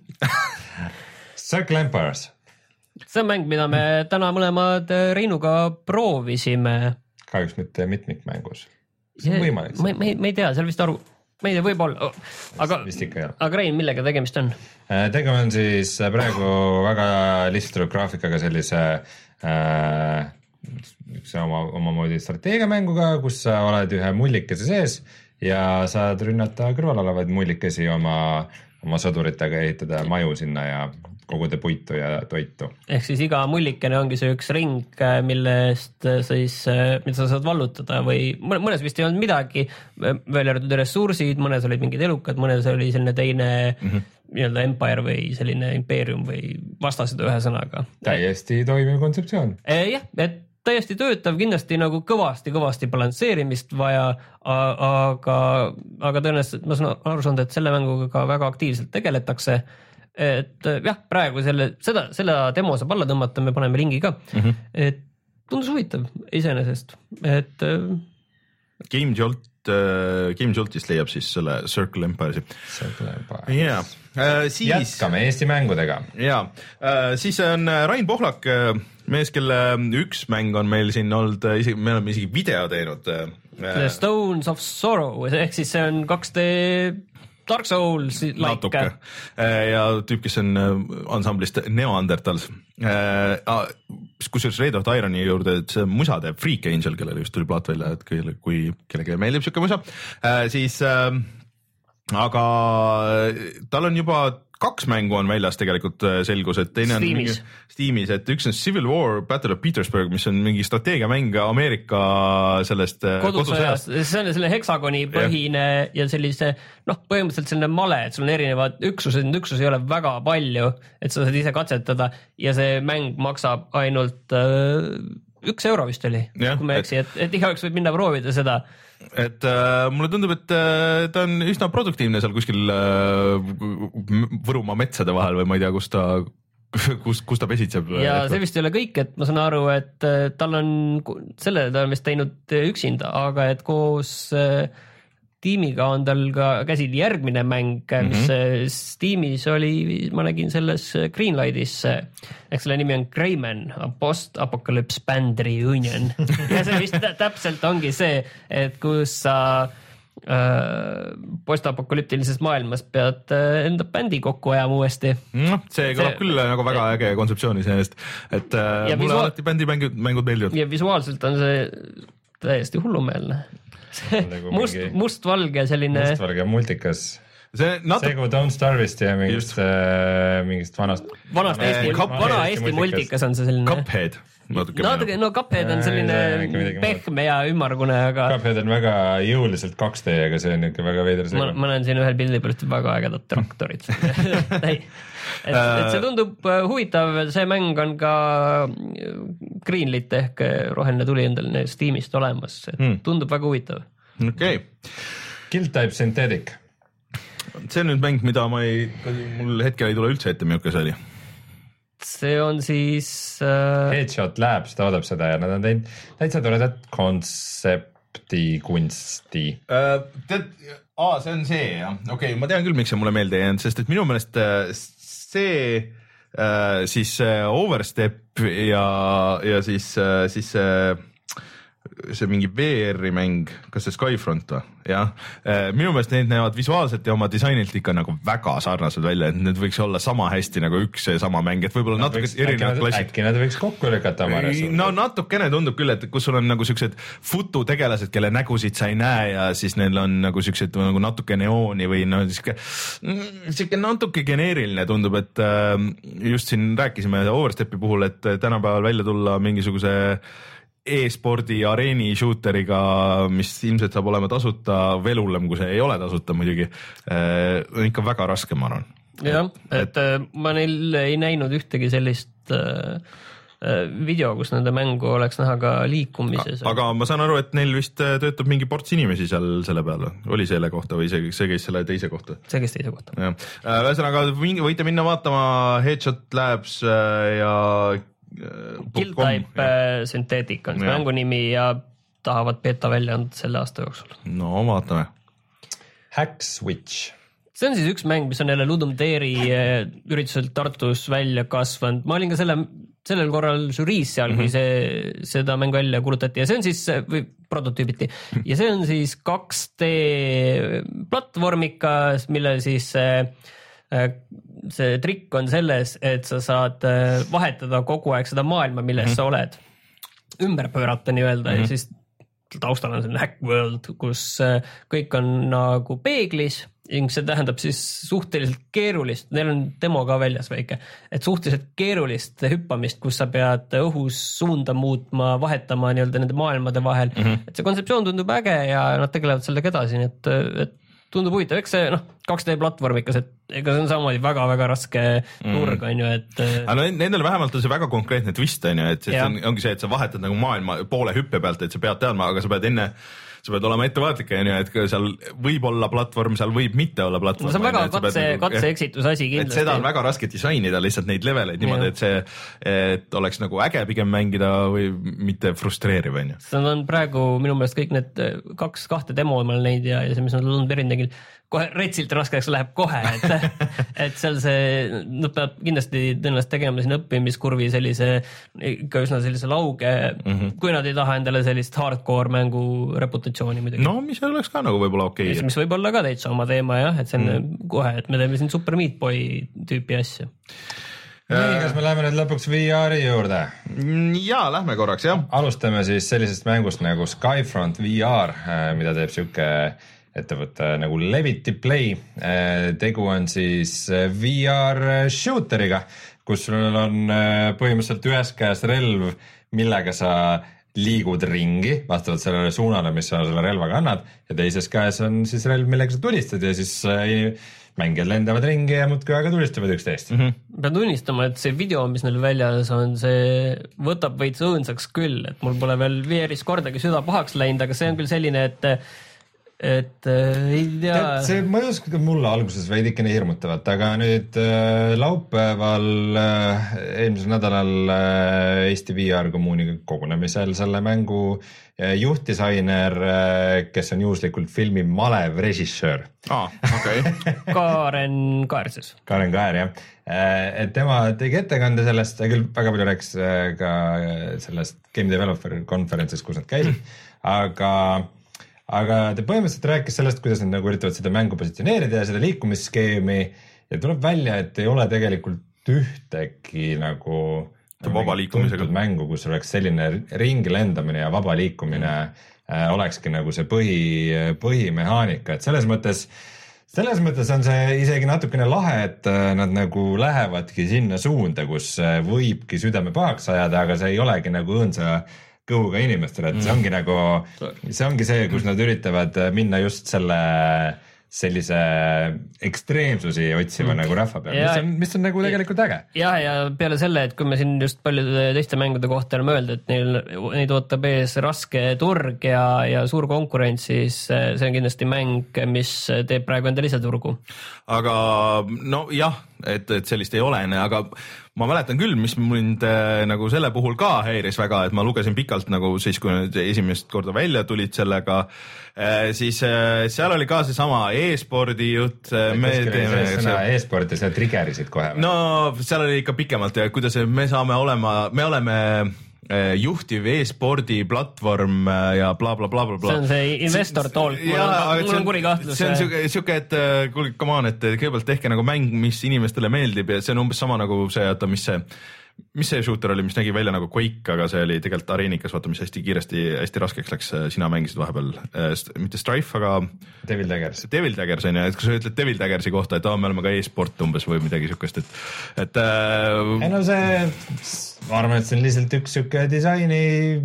Circle Empires. See on mäng, mida me täna mõlemad Reinuga proovisime. Kahjuks mitte mitmikmängus. See on võimalik. Ma, ma, ma ei tea, seal vist aru, ma ei tea, võib-olla, aga, aga Rein, millega tegemist on? Tegema on siis praegu väga lihtsalt graafikaga sellise äh, üks oma, oma moodi strateegiamänguga, kus sa oled ühe mullikese sees ja saad rünnata kõrval olevaid mullikesi oma, oma sõduritega ja ehitada maju sinna ja koguda puitu ja toitu. Ehk siis iga mullikene ongi see üks ring, millest siis, mida sa saad vallutada või mõnes vist ei olnud midagi, välja arvatud ressursid, mõnes olid mingid elukad, mõnes oli selline teine mm -hmm. nii-öelda empire või selline impeerium või vastased ühe sõnaga. Täiesti toimiv kontseptsioon. Jah, et täiesti töötav, kindlasti nagu kõvasti-kõvasti balansseerimist vaja, aga, aga tõenäoliselt ma saan aru saanud, et selle mänguga ka väga aktiivselt tegeletakse. Et jah, praegu selle, seda, selle demo saab alla tõmmata, me paneme lingi ka, mm -hmm. et tundus huvitav iseenesest, et Game Jolt, uh, Game Joltist leiab siis selle Circle Empiresi. Circle Empires. Yeah. Uh, siis, jätkame Eesti mängudega. Jaa, uh, siis on Rain Pohlak, mees, kelle üks mäng on meil siin olnud, isegi, me oleme isegi video teinud. The Stones of Sorrow, ehk siis see on kaks D Dark Souls natuke like. Ja tüüp, kes on ansamblist Neandertals, kusjuures Red Hot Ironi juurde, et see musa teeb Freak Angel, kellele just tuli plaat välja, et kui, kui kellelegi meeldib siuke musa, siis aga tal on juba kaks mängu on väljas tegelikult selgus, et teine on Steamis, Steamis, et üks on Civil War Battle of Petersburg, mis on mingi strateegiamäng Ameerika sellest kodusõjast, see on selle heksagoni põhine ja, ja sellise, noh, põhimõtteliselt selline male, et sul on erinevad üksused, need üksused ei ole väga palju, et sa saad ise katsetada ja see mäng maksab ainult äh, üks euro vist oli, kui ma eksi, et, et igaüks võib minna proovida seda. Et äh, mulle tundub, et äh, ta on üsna produktiivne seal kuskil äh, Võrumaa metsade vahel või ma ei tea, kus ta, kus, kus ta pesitseb. Ja see vist ei ole kõik, et ma saan aru, et äh, tal on, selle ta on vist teinud üksinda, aga et koos äh, tiimiga on tal ka käsil järgmine mäng, mis mm-hmm. Steamis oli, ma nägin selles Greenlightis, ehk selle nimi on Greyman, Post-Apocalypse Band Reunion ja see vist täpselt ongi see, et kus sa äh, post-apokalüptilises maailmas pead äh, enda bändi kokku ajama uuesti. No, see kõlab küll nagu väga äge kontseptsiooni seest, et äh, mulle visuaal... alati bändimängud mängud meeldivad. Ja visuaalselt on see täiesti hullumeelne. Nagu must, mingi... mustvalge selline mustvalge multikas see natu... segu Don't Starve'ist ja mingist, äh, mingist vanast vanast Eesti, Cup, vana Eesti multikas on see selline Cuphead natuke, no Cuphead on selline pehme ja ümmargune, aga Cuphead on väga jõuliselt kaks D, aga see on ikka väga veider ma, ma näen siin ühel pildi pealt väga ägedad traktorid et, et see tundub huvitav, see mäng on ka Greenlit ehk roheline tuli endal Steamist olemas, et hmm. tundub väga huvitav. Okei okay. Guild Type Synthetic. See on nüüd mäng, mida ma ei, mul hetkel ei tule üldse ette, milline see oli. See on siis äh... Headshot Labs toodab seda ja nad on teinud täitsa toredat kontsepti kunsti. Uh, tead, aa, see on see, jah. Okei, okay, ma tean küll, miks see mulle meelde jäänud, sest et minu meelest see uh, siis uh, Overstep ja, ja siis, uh, siis uh, see mingi V R-i mäng, kas see Skyfront või? jah, minu meelest need näevad visuaalselt ja oma disainilt ikka nagu väga sarnased välja, et need võiks olla sama hästi nagu üks ja sama mäng, et võib-olla nad natuke võiks, erinevad klassid. äkki nad võiks kokku lükata oma ressursid. No natukene tundub küll, et kus sul on nagu siuksed fututegelased, kelle nägusid sa ei näe ja siis neil on nagu siuksed nagu natuke neooni või no siuke, siuke natuke geneeriline tundub, et just siin rääkisime Overstepi puhul, et tänapäeval välja tulla mingisuguse e-spordi areeni shooteriga, mis ilmselt saab olema tasuta, veel hullem, kui see ei ole tasuta muidugi, on ikka väga raske, ma arvan. jah, et, et ma neil ei näinud ühtegi sellist äh, video, kus nende mängu oleks näha ka liikumises. Aga ma saan aru, et neil vist töötab mingi ports inimesi seal selle peale, oli selle kohta või see, see käis selle teise kohta? See käis teise kohta. Ühesõnaga, võite minna vaatama Headshot Labs ja Killtype Synthetic on see mängu nimi ja tahavad beta välja anda selle aasta jooksul. No vaatame. Hack Switch. See on siis üks mäng, mis on jälle Ludum Dare ürituselt Tartus välja kasvanud. Ma olin ka selle, sellel korral žüriis seal, mm -hmm. kui see, seda mängu välja kulutati ja see on siis, või prototüübiti, ja see on siis kaks D platvormikas, mille siis see trikk on selles, et sa saad vahetada kogu aeg seda maailma, milles mm -hmm. sa oled, ümber pöörata nii-öelda mm -hmm. ja siis taustal on selline hack world, kus kõik on nagu peeglis, ning see tähendab siis suhteliselt keerulist, neil on demo ka väljas väike, et suhteliselt keerulist hüppamist, kus sa pead õhus suunda muutma, vahetama nii-öelda nende maailmade vahel, mm -hmm. et see kontseptsioon tundub äge ja nad tegelevad sellega edasi, nii et, et tundub huvitav, eks see noh, kaks D platvormikas, et ega see on samamoodi väga-väga raske nurg on ju, et aga no nendel vähemalt on see väga konkreetne twist on ju, et see on, ongi see, et sa vahetad nagu maailma poole hüppe pealt, et sa pead teadma, aga sa pead enne sa pead olema ettevaatlik, et seal võib olla platvorm, seal võib mitte olla platvorm. See on väga katse, nagu, katse eksitus asi kindlasti. Et seda on väga raske disainida lihtsalt neid leveleid niimoodi, et see et oleks nagu äge pigem mängida või mitte frustreeriv. See on praegu minu meelest kõik need kaks, kahte demo ma olen näinud ja, ja see, mis nad on erinenud tegid, kohe retsilt raskeks läheb kohe, et, et seal see, nad peab kindlasti tõenäoliselt tegema siin õppimiskurvi sellise, ikka üsna sellise lauge, mm -hmm. kui nad ei taha endale sellist hardcore mängu reputatsiooni midagi. No mis oleks ka nagu võib-olla okei. Okay. Mis võib olla ka täitsa oma teema jah, et see on mm. kohe, et me teeme siin Super Meat Boy tüüpi asja. Nii, kas me läheme nüüd lõpuks V R-i juurde? Jaa, lähme korraks, jah. Alustame siis sellisest mängust nagu Skyfront V R, mida teeb siuke ettevõtte nagu Levity Play. Tegu on siis V R shooteriga, kus sul on põhimõtteliselt ühes käes relv, millega sa liigud ringi vastavalt sellele suunale, mis sa selle relva kannad, ja teises käes on siis relv, millega sa tulistad ja siis mängijad lendavad ringi ja muudkui aga tulistavad üksteist. Mm -hmm. Pean tunnistama, et see video, mis neil väljas on, see võtab veits õõnsaks küll, et mul pole veel V R-is kordagi süda pahaks läinud, aga see on küll selline, et et äh, ei tea. See mõjus mulle alguses veidikene hirmutavat, aga nüüd äh, laupäeval äh, eelmisel nädalal äh, Eesti V R kommuuniga kogunemisel selle mängu äh, juhtdisainer äh,, kes on juhuslikult filmi Malev režissöör. Ah, okei. Okay. Kaaren Kaer siis. Kaaren Kaer, jah. Äh, et tema tegi ettekande sellest, küll väga palju rääkis äh, ka sellest Game Developer konverentsis, kus nad käisid, aga aga ta põhimõtteliselt rääkis sellest, kuidas nad nagu üritavad seda mängu positsioneerida ja seda liikumisskeemi ja tuleb välja, et ei ole tegelikult ühtegi nagu vaba liikumisega mängu, kus oleks selline ringi lendamine ja vaba liikumine äh, olekski nagu see põhi, põhimehaanika, et selles mõttes selles mõttes on see isegi natukene lahe, et nad nagu lähevadki sinna suunda, kus võibki südame pahaks ajada, aga see ei olegi nagu õõnsa kõhuga inimestele, et see ongi nagu, see ongi see, kus nad üritavad minna just selle sellise ekstreemsusi otsima mm. nagu rahva peal, mis on, mis on nagu tegelikult äge. Jah, ja peale selle, et kui me siin just paljude teiste mängude kohta oleme öeldud, et neil, neid ootab ees raske turg ja, ja suur konkurents, siis see on kindlasti mäng, mis teeb praegu enda lisaturgu. Aga no jah, et, et sellist ei ole enne, aga ma mäletan küll, mis mind äh, nagu selle puhul ka häiris väga, et ma lugesin pikalt nagu siis, kui need esimest korda välja tulid sellega, äh, siis äh, seal oli ka seesama e-spordi jutt. E-sport ja sa triggerisid kohe. No seal oli ikka pikemalt ja kuidas me saame olema, me oleme juhtiv e-spordi platvorm ja blablabla bla, bla, bla, bla. see on see investor talk, mul on, mul on kuri kahtlus. see on siuke, siuke, et kuulge, come on, et kõigepealt tehke nagu mäng, mis inimestele meeldib ja see on umbes sama nagu see, oota, mis see mis see shooter oli, mis nägi välja nagu Quake, aga see oli tegelikult areenikas, vaata, mis hästi kiiresti, hästi raskeks läks, sina mängisid vahepeal, mitte Strife, aga Devil Daggers. Devil Daggers on ju, et kui sa ütled Devil Daggersi kohta, et aa, me oleme ka e-sport umbes või midagi siukest, et, et äh... ei no see, ma arvan, et see on lihtsalt üks siuke disaini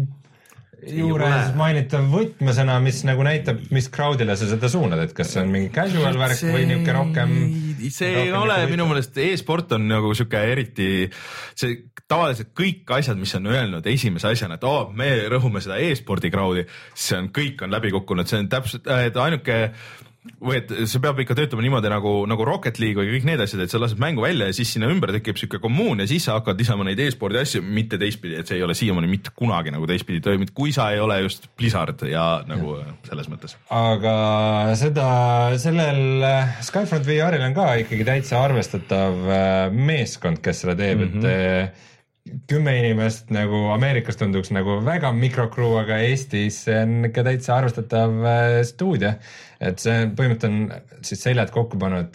juures mainitav võtmesõna, mis nagu näitab, mis crowdile sa seda suunad, et kas see on mingi casual värk see... või niuke rohkem see ei ole minu meelest, e-sport on nagu siuke eriti, see tavaliselt kõik asjad, mis on öelnud esimese asjana, et oo, me rõhume seda e-spordi crowd'i, see on, kõik on läbi kukkunud, see on täpselt, et ainuke või et see peab ikka töötama niimoodi nagu, nagu Rocket League või kõik need asjad, et sa lased mängu välja ja siis sinna ümber tekib siuke kommuun ja siis sa hakkad lisama neid e-spordi asju, mitte teistpidi, et see ei ole siiamaani mitte kunagi nagu teistpidi toiminud, kui sa ei ole just Blizzard ja nagu ja. Selles mõttes. Aga seda, sellel Skyfront V R-il on ka ikkagi täitsa arvestatav meeskond, kes seda teeb, mm-hmm. et kümme inimest nagu Ameerikas tunduks nagu väga mikrokrew, aga Eestis on ikka täitsa arvestatav stuudio, et see põhimõtteliselt on siis seljad kokku pannud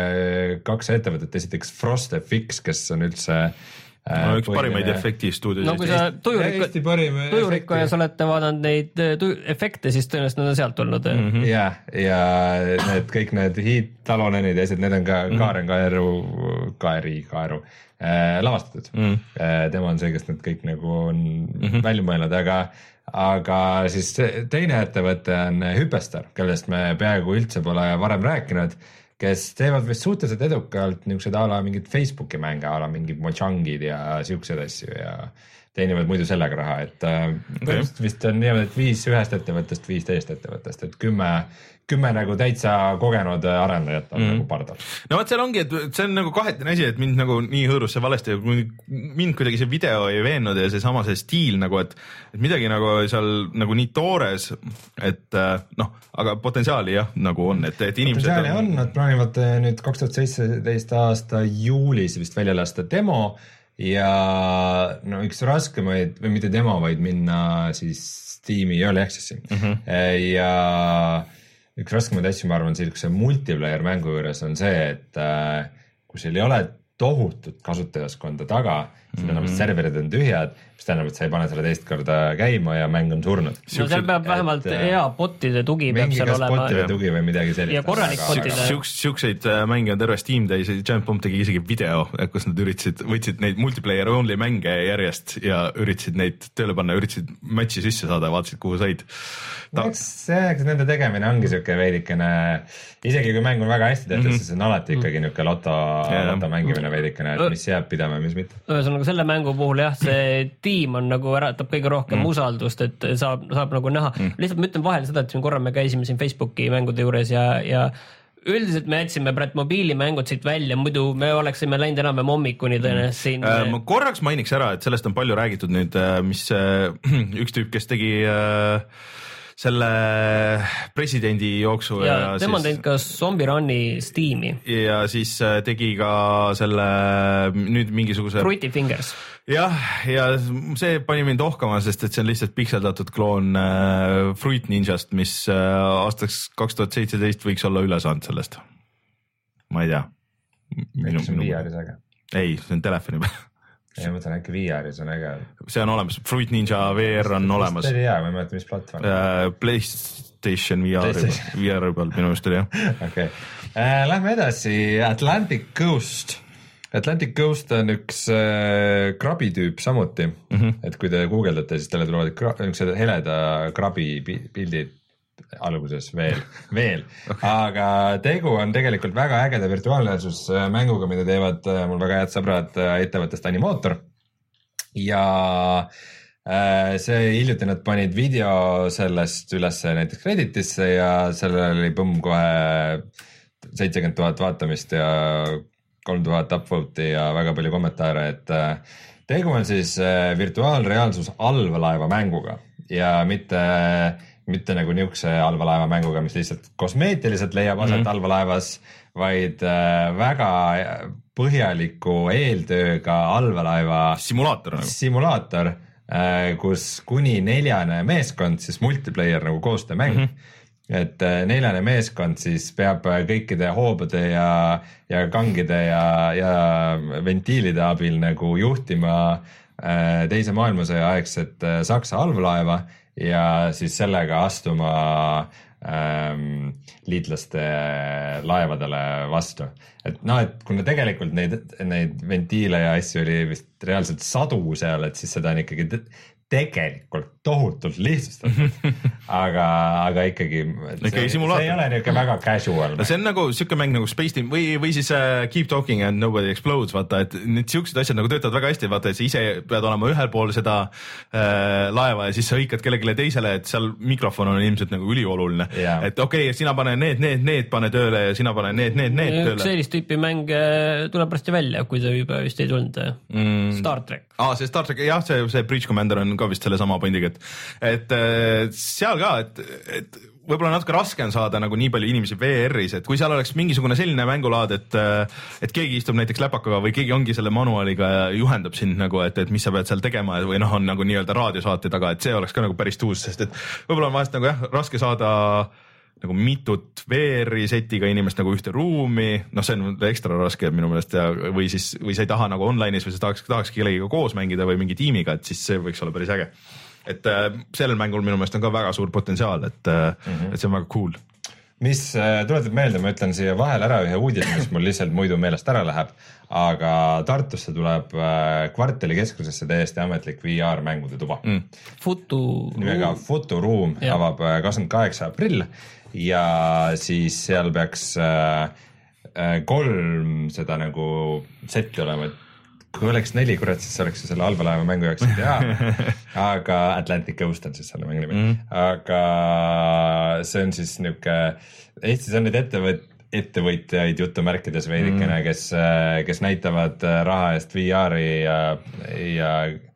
kaks ettevõtet, esiteks Frost F X, kes on üldse no, üks parimaid efekti stuudios. No kui sa tujurikkojas olete vaadanud neid tuju, efekte, siis tõenäoliselt nad on sealt tulnud. Mm-hmm. Ja, ja need, kõik need Heat Talonenid ja need on ka mm-hmm. Kaaren Kaeru, Kaeri Kaeru äh, lavastatud mm. äh, tema on see, kes need kõik nagu on mm-hmm. välja mõelnud, aga aga siis teine ettevõte on Hüpestar, kellest me peaaegu üldse pole varem rääkinud, kes teevad vist suhteliselt edukalt niisugused a la mingid Facebooki mänge, a la mingid Mojangid ja siuksed asju ja teenivad muidu sellega raha, et okay. vist on niimoodi, et viis ühest ettevõttest, viis teist ettevõttest, et kümme, kümme nagu täitsa kogenud arendajat on mm. nagu pardal. No vaat seal ongi, et see on nagu kahetine asi, et mind nagu nii hõõrus see valesti, mind kuidagi see video ei veennud ja see sama see stiil nagu, et, et midagi nagu seal nagu nii toores, et noh, aga potentsiaali jah, nagu on, et, et inimesed potentsiaali on, nad plaanivad nüüd kaks tuhat seitseteist aasta juulis vist välja lasta demo ja no üks raskemaid, või mitte demo, vaid minna siis Steam'i Early Access'i mm-hmm. ja üks raskemaid asju, ma arvan, sellise multiplayer mängu juures on see, et äh, kui sul ei ole tohutut kasutajaskonda taga, mm-hmm. enam serverid on tühjad, mis tähendab, et sa ei pane selle teist korda käima ja mäng on surnud. No seal peab vähemalt et, hea botide tugi peab seal olema. Botide tugi või midagi sellist. Ja korralik botide. Siukseid mänge on terve Steam täis, Giant Bomb tegi isegi video, kus nad üritasid, võtsid neid multiplayer only mänge järjest ja üritasid neid tööle panna, üritasid matchi sisse saada, vaatasid, kuhu said. Ta... Eks see, eks nende tegemine ongi siuke veidikene, isegi kui mäng on väga hästi tehtud, mm-hmm. siis on alati ikkagi niuke loto, yeah. loto mängimine veidikene, et mis jääb pidama, mis mitte. Ühesõnaga selle mängu puhul jah, see tiim on nagu äratab kõige rohkem mm. usaldust, et saab, saab nagu näha. Mm. Lihtsalt ma ütlen vahel seda, et siin korra me käisime siin Facebooki mängude juures ja, ja üldiselt me jätsime praegu mobiilimängud siit välja, muidu me oleksime läinud enam hommikuni tõenäoliselt siin. Äh, ma korraks mainiks ära, et sellest on palju räägitud nüüd, mis äh, üks tüüp, kes tegi äh, selle presidendi jooksu. Ja, ja tema on teinud ka Zombie Run'i Steam'i. Ja siis tegi ka selle nüüd mingisuguse... Fruity Fingers. Jah, ja see pani mind ohkama, sest et see on lihtsalt pikseldatud kloon äh, Fruit Ninjast, mis äh, aastaks kaks tuhat seitseteist võiks olla üle saanud sellest. Ma ei tea. Minu, see on V R-is äge. Ei, see on telefoni peal. Ja ma mõtlen äkki V R-is on äge. See on olemas, Fruit Ninja V R on mis olemas. See oli hea, ma ei mõtle, mis platvorm. Uh, PlayStation V R, V R peal minu just oli jah. Okay. Uh, lähme edasi, Atlantic Ghost. Atlantic Ghost on üks uh, krabitüüp samuti, mm-hmm. et kui te guugeldate, siis teile tulevad kra- niisugused heleda krabi pildid alguses veel, veel, aga tegu on tegelikult väga ägeda virtuaalreaalsus mänguga, mida teevad mul väga head sõbrad ettevõttest Animotor ja see hiljuti nad panid video sellest üles näiteks Redditisse ja sellel oli põmm kohe seitsekümmend tuhat vaatamist ja kolm tuhat upvote'i ja väga palju kommentaare, et tegu on siis virtuaalreaalsus allveelaeva mänguga ja mitte mitte nagu niukse allveelaeva mänguga, mis lihtsalt kosmeetiliselt leiab aset mm-hmm. allveelaevas, vaid äh, väga põhjaliku eeltööga allveelaeva simulaator, nagu. simulaator kus kuni neljane meeskond, siis multiplayer nagu koostöömäng mm. -hmm. et neljane meeskond siis peab kõikide hoobade ja, ja kangide ja, ja ventiilide abil nagu juhtima teise maailmasõja aegset Saksa allveelaeva ja siis sellega astuma ähm, liitlaste laevadele vastu. Et noh, et kuna tegelikult neid, neid ventiile ja asju oli vist reaalselt sadu seal, et siis seda on ikkagi tegelikult tohutult lihtsustatud, aga, aga ikkagi see, okay, see ei ole niisugune väga casual. See on nagu siuke mäng nagu Space Team või, või siis uh, Keep Talking and Nobody Explodes, vaata, et need siuksed asjad nagu töötavad väga hästi, vaata, et sa ise pead olema ühel pool seda uh, laeva ja siis sa hõikad kellelegi teisele, et seal mikrofon on ilmselt nagu ülioluline yeah., et okei okay,, sina pane need, need, need pane tööle ja sina pane need, need, need tööle. Üks sellist tüüpi mäng tuleb pärast välja, kui see juba vist ei tulnud mm. Star Trek. Aa, see Star Trek, jah, see, see Breach Commander on ka vist selle sama pointiga, et, et seal ka, et, et võib-olla natuke raske on saada nagu nii palju inimesi V R-is, et kui seal oleks mingisugune selline mängulaad, et, et keegi istub näiteks läpakaga või keegi ongi selle manuaaliga ja juhendab sind nagu, et, et mis sa pead seal tegema või noh, on nagu nii-öelda raadiosaate taga, et see oleks ka nagu päris tuus, sest et võib-olla on vahest nagu jah, raske saada nagu mitut V R-i setiga inimest nagu ühte ruumi, noh, see on ekstra raske minu meelest ja, või siis, või sa ei taha nagu online'is või sa tahaks, tahaks kellegiga koos mängida või mingi tiimiga, et siis see võiks olla päris äge. Et äh, sellel mängul minu meelest on ka väga suur potentsiaal, et, äh, mm-hmm. et see on väga cool. Mis äh, tuletab meelde, ma ütlen siia vahel ära ühe uudis, mis mul lihtsalt muidu meelest ära läheb, aga Tartusse tuleb äh, kvartali keskusesse täiesti ametlik V R-mängude tuba. Mm. Futu... Nimega Futuruum avab äh, kakskümmend kaheksa aprill ja siis seal peaks äh, äh, kolm seda nagu setti olema, et kui oleks neli, kurat, siis oleks ju selle allveelaeva mängu jaoks ideaalne, aga Atlantic Coast on siis selle mängu nimi mm., aga see on siis niuke, Eestis on neid ettevõt-, ettevõtjaid jutumärkides veidikene mm., kes, kes näitavad raha eest V R-i ja, ja,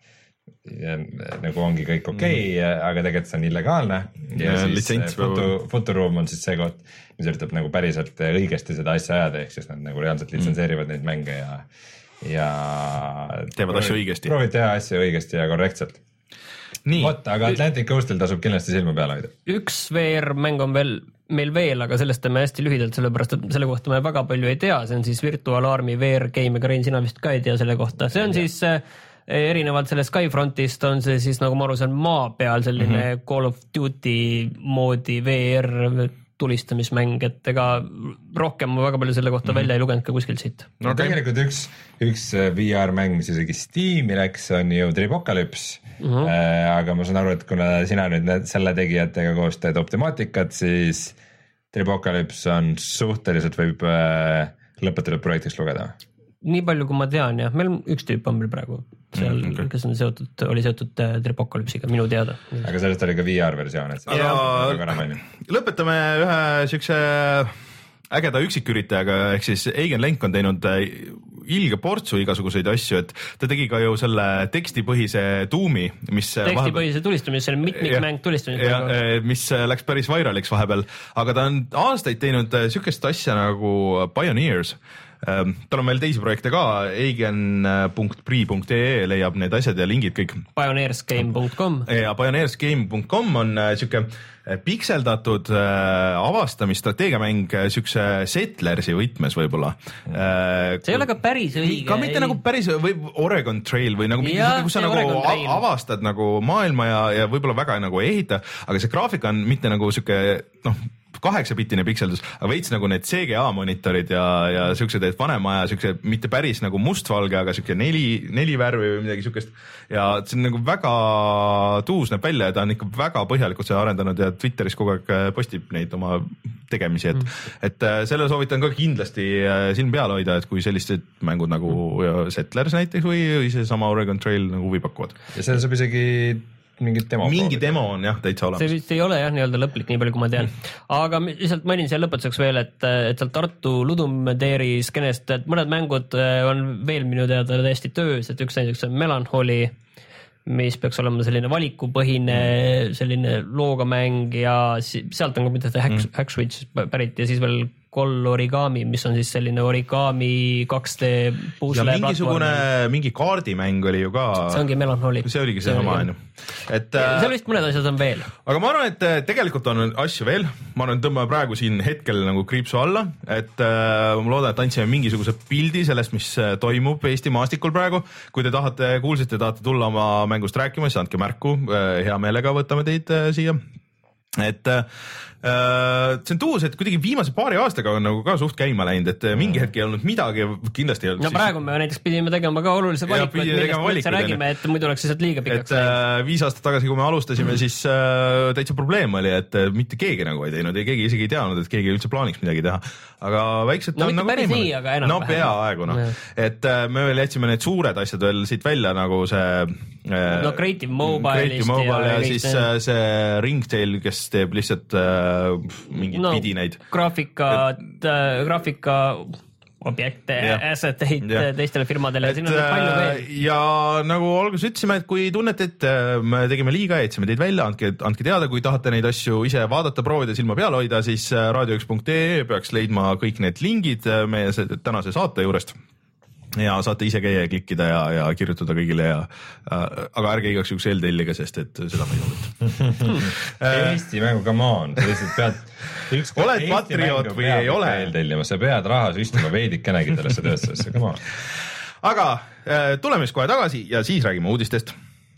ja nagu ongi kõik okei okay, mm., aga tegelikult see on illegaalne ja, ja siis foto, Futuruum on siis see koht, mis üritab nagu päriselt õigesti seda asja ajada, ehk siis nad nagu reaalselt litsenseerivad mm. neid mänge ja ja teevad asju õigesti. Proovid teha asju õigesti ja korrektselt. Vot, aga Atlantic Coastil tasub kindlasti silma peale hoida. Üks V R-mäng on veel, meil veel, aga sellest teeme hästi lühidalt, sellepärast et selle kohta me väga palju ei tea, see on siis Virtual Army V R-game, aga Rein, sina vist ka ei tea selle kohta. See on ja. siis erinevalt selle Skyfrontist on see siis nagu ma aru, see on maa peal selline mm-hmm. Call of Duty moodi V R tulistamismäng, et ega rohkem ma väga palju selle kohta mm-hmm. välja ei lugenud ka kuskilt siit. No okay. Tegelikult üks, üks V R-mäng, mis isegi Steam'i läks, on ju Tripocalypse, mm-hmm. äh, aga ma saan aru, et kuna sina nüüd selle tegijatega koos teed Optimaatikat, siis Tripocalypse on suhteliselt võib äh, lõpetatud projektiks lugeda. Nii palju, kui ma tean, jah, meil üks tüüp on meil praegu seal, mm, okay. kes on seotud, oli seotud Tripocalypse'iga, minu teada. Aga sellest oli ka V R-versioon, et aga lõpetame ühe siukse ägeda üksiküritajaga, ehk siis Eigen Lenk on teinud ilge portsu igasuguseid asju, et ta tegi ka ju selle tekstipõhise tuumi, mis tekstipõhise tulistamise, selle mitmikmäng tulistamise, mis läks päris vairaliks vahepeal, aga ta on aastaid teinud siukest asja nagu Pioneers. Tal on veel teisi projekte ka, eigen punkt pri punkt ee leiab need asjad ja lingid kõik. Pioneersgame punkt com ja Pioneersgame punkt com on siuke pikseldatud avastamisstrateegiamäng siukse Settlersi võtmes võib-olla. See ei ole ka päris õige. Ka mitte ei. Nagu päris või Oregon Trail või nagu mingi, kus sa nagu avastad nagu maailma ja, ja võib-olla väga nagu ei ehita, aga see graafika on mitte nagu siuke noh, kaheksapitine pikseldus, aga veits nagu need C G A monitorid ja, ja siuksed, et vanema aja siukse mitte päris nagu mustvalge, aga siuke neli, neli värvi või midagi siukest ja see on nagu väga tuus näeb välja ja ta on ikka väga põhjalikult seda arendanud ja Twitteris kogu aeg postib neid oma tegemisi, et mm. et selle soovitan ka kindlasti silm peal hoida, et kui sellised mängud nagu mm. Settlers näiteks või, või see sama Oregon Trail nagu huvi pakuvad. Ja seal saab isegi mingi demo. Mingi demo on jah täitsa olemas. See vist ei ole jah nii-öelda lõplik, nii palju kui ma tean. Aga lihtsalt mainin seal lõpetuseks veel, et, et seal Tartu Ludumdeeri skenest, et mõned mängud on veel minu teada täiesti töös, et üks näiteks on Melancholy, mis peaks olema selline valikupõhine selline loogamäng ja sealt on ka mitte Hack, mm. Hack Switch pärit ja siis veel protokoll origami, mis on siis selline origami kaks D puusle ja mingisugune, mingi kaardimäng oli ju ka. See ongi Melancholy. See oligi see, see sama, on ju. Et, seal vist mõned asjad on veel. Aga ma arvan, et tegelikult on asju veel. Ma arvan, tõmbame praegu siin hetkel nagu kriipsu alla, et äh, ma loodan, et andsime mingisuguse pildi sellest, mis toimub Eesti maastikul praegu. Kui te tahate, kuulsite, tahate tulla oma mängust rääkima, siis andke märku. Hea meelega võtame teid äh, siia. Et äh, see on tuus, et kuidagi viimase paari aastaga on nagu ka suht käima läinud, et mingi hetk ei olnud midagi, kindlasti ei olnud. No siis... praegu me näiteks pidime tegema ka olulise valiku, et millest me üldse räägime, et muidu oleks lihtsalt liiga pikaks. Et äh, viis aastat tagasi, kui me alustasime, mm. siis äh, täitsa probleem oli, et äh, mitte keegi nagu ei teinud ja keegi isegi ei teadnud, et keegi üldse plaaniks midagi teha. Aga väiksed no on mitte nagu päris nii, aga enam no, vähem. No peaaegu, no. Et äh, me veel jätsime need suured asjad veel siit välja, nagu see äh, no Creative Mobile'ist Mobile ja, ja siis äh, see Ringtail, kes teeb lihtsalt äh, mingid no, pidineid. Graafikat, äh, graafika objekte, asset eid teistele firmadele, siin on et, palju veel. Ja nagu alguses ütlesime, et kui tunnete, et me tegime liiga, jätsime teid välja, andke, andke teada, kui tahate neid asju ise vaadata, proovida, silma peal hoida, siis raadio üks punkt ee peaks leidma kõik need lingid meie tänase saate juurest. Ja saate ise käia ja klikkida ja, ja kirjutada kõigile ja äh, aga ärge igaks juhuks eeltellige, sest et seda ma ei olnud. Eesti mängu, come on, sa lihtsalt pead üks oled patrioot või ei ole eeltellima, sa pead rahas üstuma veidikenegi sellesse töösse, come on. Aga äh, tuleme siis kohe tagasi ja siis räägime uudistest.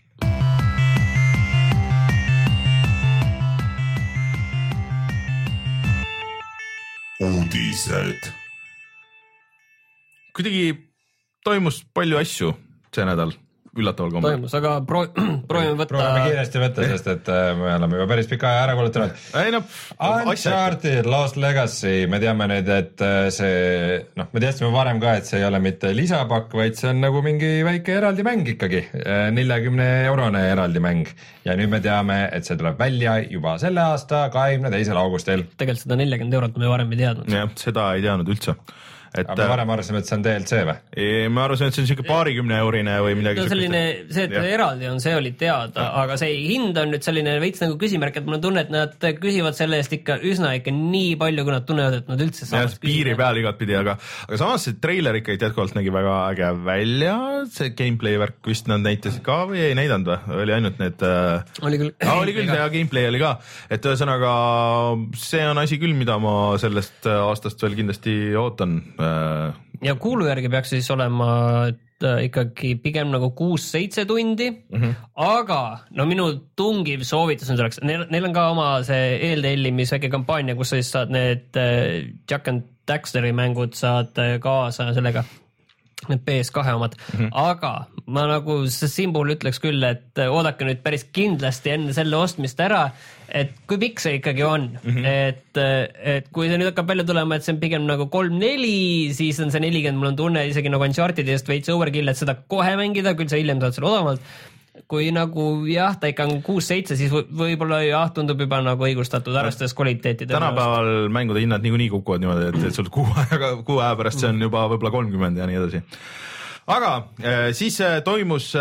Uudised. Kuidagi toimus palju asju see nädal, üllataval kombel. Toimus, aga pro proovime võtta... Proovime kiiresti võtta, sest et me oleme juba päris pika aja ära kulutanud. No, Uncharted Lost Legacy, me teame nüüd, et see, noh, me teadsime varem ka, et see ei ole mitte lisapakk, vaid see on nagu mingi väike eraldi mäng ikkagi, neljakümne eurone eraldi mäng. Ja nüüd me teame, et see tuleb välja juba selle aasta kahekümne teisel augustil. Tegelikult seda neljakümmend eurot me varem ei teadnud. Jah, seda ei teadnud üldse. Et, aga me varem arvasime, et see on D L C või? Me arvasime, et see on selline paarikümne eurine või midagi. No selline, see, et ja. eraldi on, see oli teada, ja. aga see hind on nüüd selline veits nagu küsimärk, et mul on tunne, et nad küsivad selle eest ikka üsna ikka nii palju, kui nad tunnevad, et nad üldse saavad küsida. Piiri peal igat pidi, aga, aga samas see trailer ikka jätkuvalt nägi väga äge välja, see gameplay värk vist nad näitasid ka või ei näidanud või? Oli ainult need... Oli küll. Ah, oli küll, ja gameplay oli ka. Et ühesõnaga, see on asi küll, mida ma sellest aastast veel kindlasti ootan. Ja kuulu järgi peaks siis olema ikkagi pigem nagu kuus-seitse tundi, mm-hmm. aga no minu tungiv soovitus on selleks, neil, neil on ka oma see eeltellimis väike kampaania, kus sa siis saad need Jack and Daxteri mängud saad kaasa sellega, need P S kahe omad, mm-hmm. aga ma nagu siin puhul ütleks küll, et oodake nüüd päris kindlasti enne selle ostmist ära, et kui pikk see ikkagi on, mm-hmm. et, et kui see nüüd hakkab välja tulema, et see on pigem nagu kolm neli, siis on see nelikümmend, mul on tunne isegi nagu Unchartedist veits overkill, et seda kohe mängida, küll sa hiljem saad selle odavamalt. Kui nagu jah, ta ikka on kuus-seitse, siis võib-olla jah, tundub juba nagu õigustatud arvestades kvaliteeti. Tänapäeval mängude hinnad niikuinii kukuvad niimoodi, et, et sul kuu aja, kuu aja pärast see on juba võib-olla kolmkümmend ja nii edasi. Aga siis toimus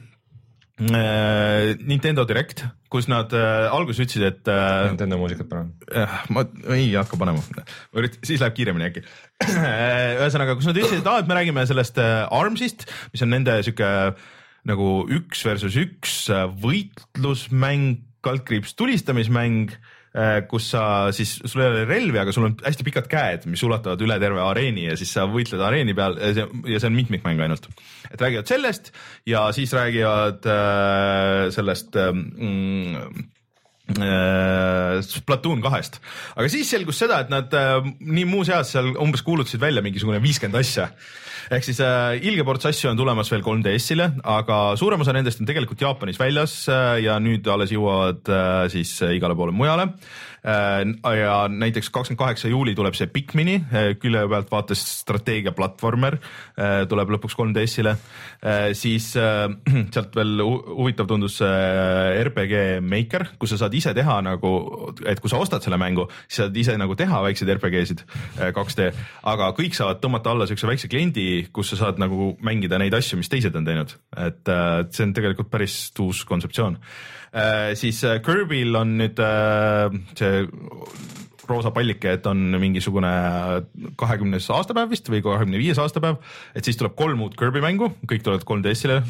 Nintendo Direct, kus nad äh, alguses ütlesid, et äh, Nintendo muusikat panen. Äh, ma ei hakka panema, siis läheb kiiremini äkki. Ühesõnaga, kus nad ütlesid, et, ah, et me räägime sellest äh, ARMSist, mis on nende süke nagu üks versus üks võitlusmäng, kaldkriips tulistamismäng, kus sa siis, sul ei ole relvi, aga sul on hästi pikad käed, mis ulatavad üle terve areeni ja siis sa võitled areeni peal ja see on mitmikmäng ainult. Et räägivad sellest ja siis räägivad äh, sellest mm, äh, Splatoon kahest. Aga siis selgus seda, et nad äh, nii muuseas seal umbes kuulutasid välja mingisugune viiskümmend asja. Ehk siis äh, ilge ports asju on tulemas veel kolm D S-ile, aga suurem osa nendest on tegelikult Jaapanis väljas äh, ja nüüd alles jõuavad äh, siis äh, igale poole mujale. Äh, ja näiteks kakskümmend kaheksa juuli tuleb see Pikmini, äh, külje pealt vaates strateegia platvormer, äh, tuleb lõpuks kolm D S-ile. Äh, siis äh, sealt veel huvitav tundus äh, R P G Maker, kus sa saad ise teha nagu, et kui sa ostad selle mängu, siis saad ise nagu teha väikseid R P G-sid äh, kaks D, aga kõik saavad tõmmata alla sellise väikse kliendi, kus sa saad nagu mängida neid asju, mis teised on teinud. Et äh, see on tegelikult päris uus kontseptsioon. Äh, siis äh, Kirby'l on nüüd äh, see roosa pallike, et on mingisugune kahekümnes aastapäev vist või kahekümne viies aastapäev, et siis tuleb kolm uut Kirby mängu, kõik tulevad kolm D S-ile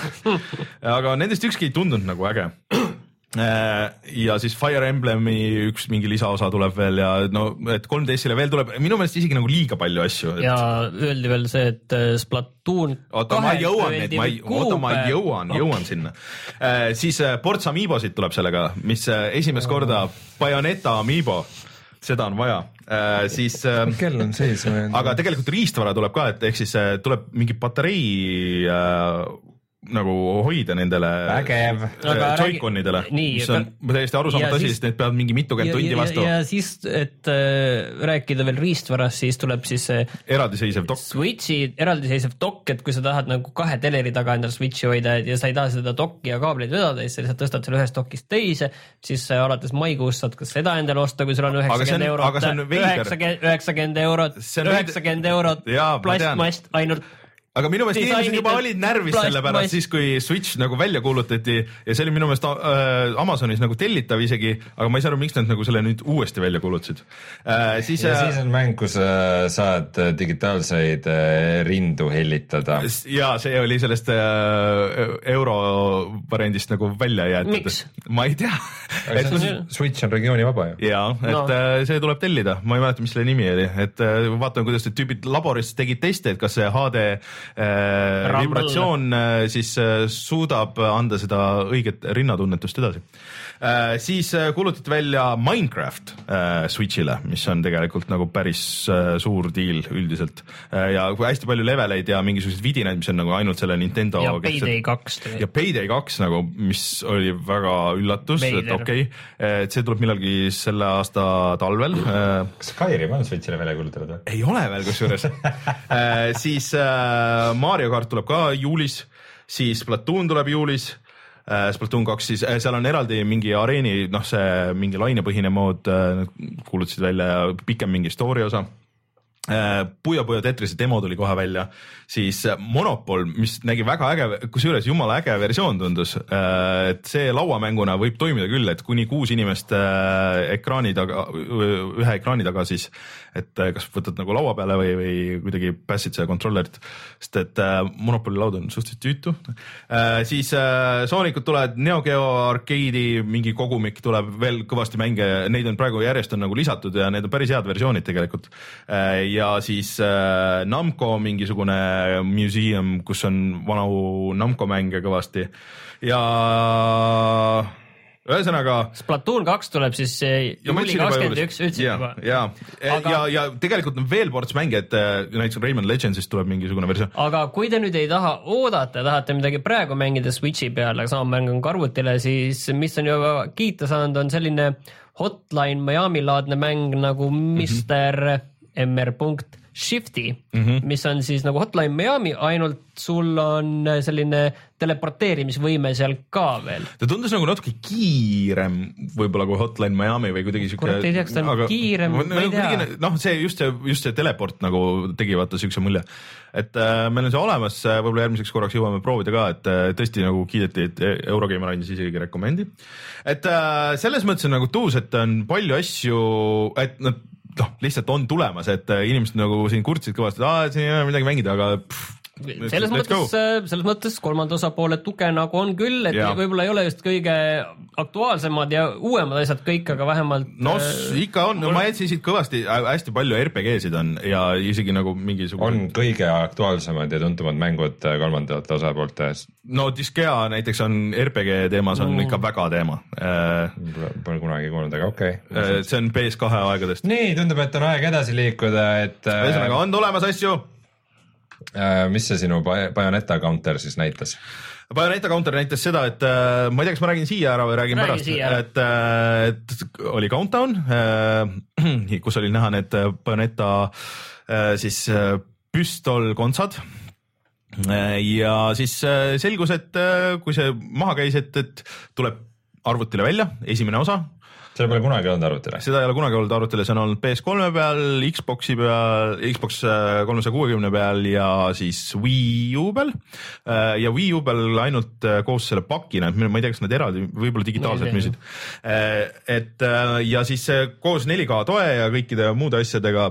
aga nendest ükski ei tundunud nagu äge. Ja siis Fire Emblemi üks mingi lisaosa tuleb veel ja no, et kolm D S-ile veel tuleb minu meelest isegi nagu liiga palju asju. Et... ja öeldi veel see, et Splatoon oota, ma jõuan neid, ma, oota, ma jõuan, jõuan okay. sinna. Äh, siis Ports Amiibosid tuleb sellega, mis esimest korda Bayonetta Amiibo, seda on vaja. Äh, siis, äh, kell on seis. Aga tegelikult riistvara tuleb ka, et ehk siis tuleb mingi patarei äh, nagu hoida nendele joikonidele, mis on täiesti arusaamatu asi, sest need peavad mingi mitukümmend tundi vastu. Ja, ja siis, et äh, rääkida veel riistvarast, siis tuleb siis eraldiseisev dokk. Switchi eraldiseisev dokk, et kui sa tahad nagu kahe teleri taga endale Switchi hoida ja sa ei taha seda dokki ja kaableid vedada, siis sa lihtsalt tõstad selle ühest dokist teise, siis alates maikuust saad kas seda endale osta, kui sul on üheksakümmend eurot, üheksakümmend eurot, üheksakümmend eurot, plastmast ainult. Aga minu meelest inimesed juba olid närvis selle pärast siis, kui Switch nagu välja kuulutati ja see oli minu meelest äh, Amazonis nagu tellitav isegi, aga ma ei saa aru, miks nad nagu selle nüüd uuesti välja kuulutasid. Äh, siis, ja äh, siis on mäng, kus äh, saad digitaalseid äh, rindu hellitada. Ja see oli sellest äh, euro variandist nagu välja jäetud. Miks? Ma ei tea. et, Switch on regiooni vaba ju. Ja, et no. äh, see tuleb tellida. Ma ei mäleta, mis selle nimi oli. Et äh, vaatame, kuidas need tüübid laboris tegid teste, et kas see H D Äh, vibratsioon äh, siis äh, suudab anda seda õiget rinnatunnetust edasi. Äh, siis äh, kuulutati välja Minecraft äh, Switchile, mis on tegelikult nagu päris äh, suur deal üldiselt äh, ja hästi palju leveleid ja mingisuguseid vidinaid, mis on nagu ainult selle Nintendo ja Payday kaks ja Payday kaks nagu, mis oli väga üllatus, Payday. Et okei okay, et see tuleb millalgi selle aasta talvel. Kas Skyrim on Switchile välja kuulutatud? Ei ole veel kusjuures äh, siis äh, Mario Kart tuleb ka juulis, siis Splatoon tuleb juulis, Splatoon kaks siis, seal on eraldi mingi areeni, noh see mingi lainepõhine mood, kuulutasid välja ja pikem mingi story osa. Puyo Puyo Tetrise demo tuli kohe välja, siis Monopol, mis nägi väga äge, kusjuures jumala äge versioon tundus, et see lauamänguna võib toimida küll, et kuni kuus inimest ekraani taga, ühe ekraani taga siis, et kas võtad nagu laua peale või, või kuidagi passid seda kontrollerit, sest et Monopoli laud on suhteliselt tüütu. Siis Sonicud tulevad, Neo Geo Arcade'i mingi kogumik tuleb veel kõvasti mänge, neid on praegu järjest on nagu lisatud ja need on päris head versioonid tegelikult. Ja siis äh, Namco mingisugune museum, kus on vanu Namco mänge kõvasti ja ühesõnaga Splatoon kaks tuleb siis juuli kakskümmend üks üldse juba. Ja, ja, aga... ja, ja tegelikult on veel ports mänge, et näiteks Rayman Legendsist tuleb mingisugune versioon. Aga kui te nüüd ei taha oodata, tahate midagi praegu mängida Switchi peal, aga sama mäng on ka arvutile, siis mis on juba kiita saanud, on selline Hotline Miami laadne mäng nagu mister Mm-hmm. M R punkt Shifty, mm-hmm. mis on siis nagu Hotline Miami, ainult sul on selline teleporteerimisvõime seal ka veel. Ta tundus nagu natuke kiirem võib-olla kui Hotline Miami või kuidagi siuke... Kurat ei tea, kas ta on aga... kiirem, ma ei tea. Noh, see just see, just see teleport nagu tegi vaata siukse mulje. Et äh, meil on see olemas, võib-olla järgmiseks korraks jõuame proovida ka, et äh, tõesti nagu kiideti, et Eurogame andis isegi rekomendi. Et äh, selles mõttes on nagu tuus, et on palju asju, et nad noh, lihtsalt on tulemas, et inimesed nagu siin kurtsid kõvasti, et aa, siin ei ole midagi mängida, aga pff, selles mõttes, selles mõttes kolmanda osapoole tuge nagu on küll, et ja. Võib-olla ei ole just kõige aktuaalsemad ja uuemad asjad kõik, aga vähemalt no ikka on, no ma jätsin siit kõvasti, hästi palju R P G-sid on ja isegi nagu mingisugune on kõige aktuaalsemad ja tuntumad mängud kolmandate osapoolte. No Disgaea näiteks on R P G teemas on mm. ikka väga teema. Pole kunagi kuulnud, aga okei okay. See on P S kahe aegadest. Nii, tundub, et on aeg edasi liikuda, et ühesõnaga on tulemas asju. Mis see sinu Bayonetta counter siis näitas? Bayonetta counter näitas seda, et äh, ma ei tea, kas ma räägin siia ära või räägin Räägi pärast, et, äh, et oli countdown, äh, kus oli näha need Bayonetta äh, siis äh, püstolkontsad äh, ja siis äh, selgus, et äh, kui see maha käis, et, et tuleb arvutile välja, esimene osa. Seda pole kunagi olnud arvutile? Seda ei ole kunagi olnud arvutile, see on olnud P S kolme peal, Xboxi peal, Xbox kolmesaja kuuekümne peal ja siis Wii U peal. Ja Wii U peal ainult koos selle pakina, et ma ei tea, kas nad eraldi, võib-olla digitaalselt müüsid. Et ja siis koos neli K toe ja kõikide muude asjadega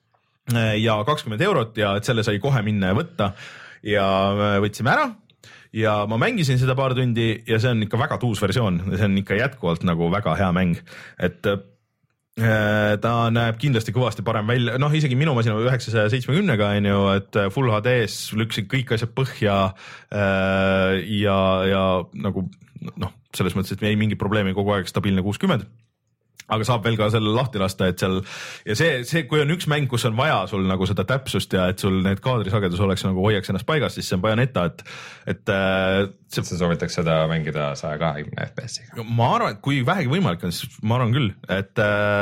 ja kakskümmend eurot ja et selle sai kohe minna ja võtta ja võtsime ära. Ja ma mängisin seda paar tundi ja see on ikka väga tuus versioon, see on ikka jätkuvalt nagu väga hea mäng, et äh, ta näeb kindlasti kõvasti parem välja, noh isegi minu masina üheksasaja seitsmekümnega on ju, et Full H D-s lükkasid kõik asjad põhja äh, ja, ja nagu noh, selles mõttes, et ei mingi probleemi, kogu aeg stabiilne kuuskümmend. Aga saab veel ka selle lahti lasta, et seal ja see, see, kui on üks mäng, kus on vaja sul nagu seda täpsust ja et sul need kaadrisagedus oleks nagu hoiaks ennast paigas, siis see on Bayonetta, et, et see... sa soovitaks seda mängida saja kahekümne F P S-iga? Ma arvan, et kui vähegi võimalik on, siis ma arvan küll, et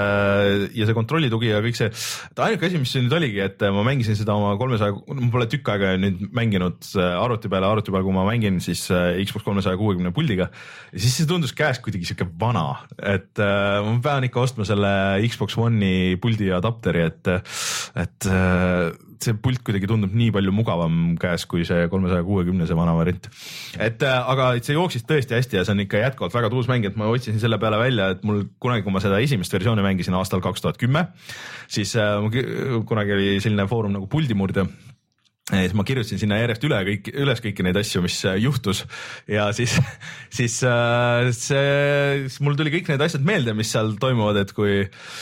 ja see kontrollitugi ja kõik see, et ainuke asi, mis nüüd oligi, et ma mängisin seda oma kolmesaja, ma pole tükk aega nüüd mänginud arvuti peale, arvuti peale, kui ma mängin siis Xbox kolmesaja kuuekümne puldiga ja siis see tundus käes kuidagi siuke vana, et ma pean ikka ostma selle Xbox One'i puldi ja adapteri, et, et see pult kuidagi tundub nii palju mugavam käes kui see kolmesaja kuuekümne see vana variant. Et aga et see jooksis tõesti hästi ja see on ikka jätkuvalt väga tuus mäng, et ma otsisin selle peale välja, et mul kunagi, kui ma seda esimest versiooni mängisin aastal kaks tuhat kümme, siis kunagi oli selline foorum nagu Puldimurde. Ja siis ma kirjutasin sinna järjest üle kõik, üles kõiki neid asju, mis juhtus ja siis, siis see, siis mul tuli kõik need asjad meelde, mis seal toimuvad, et kui,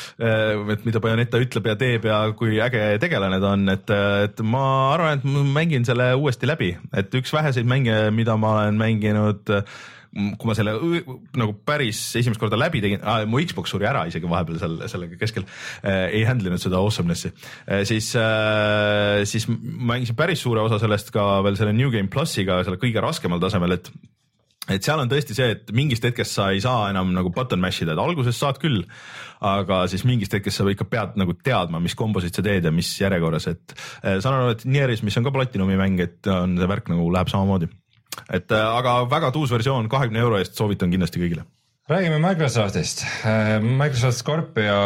et mida Bayonetta ütleb ja teeb ja kui äge tegelane ta on, et, et ma arvan, et ma mängin selle uuesti läbi, et üks väheseid mänge, mida ma olen mänginud, kui ma selle nagu päris esimest korda läbi tegin, ah, mu Xbox suri ära isegi vahepeal seal, sellega keskel, eh, ei handlinud seda awesomeness'i, eh, siis, eh, siis mängisin päris suure osa sellest ka veel selle New Game Plusiga, selle kõige raskemal tasemel, et et seal on tõesti see, et mingist hetkest sa ei saa enam nagu button mash'ida, et alguses saad küll, aga siis mingist hetkest sa ikka pead nagu teadma, mis kombosid sa teed ja mis järjekorras, et eh, saan aru, et Nieris, mis on ka Platinumi mäng, et on see värk nagu läheb samamoodi. Et aga väga tuus versioon, kahekümne euro eest soovitan kindlasti kõigile. Räägime Microsoftist. Microsoft Scorpio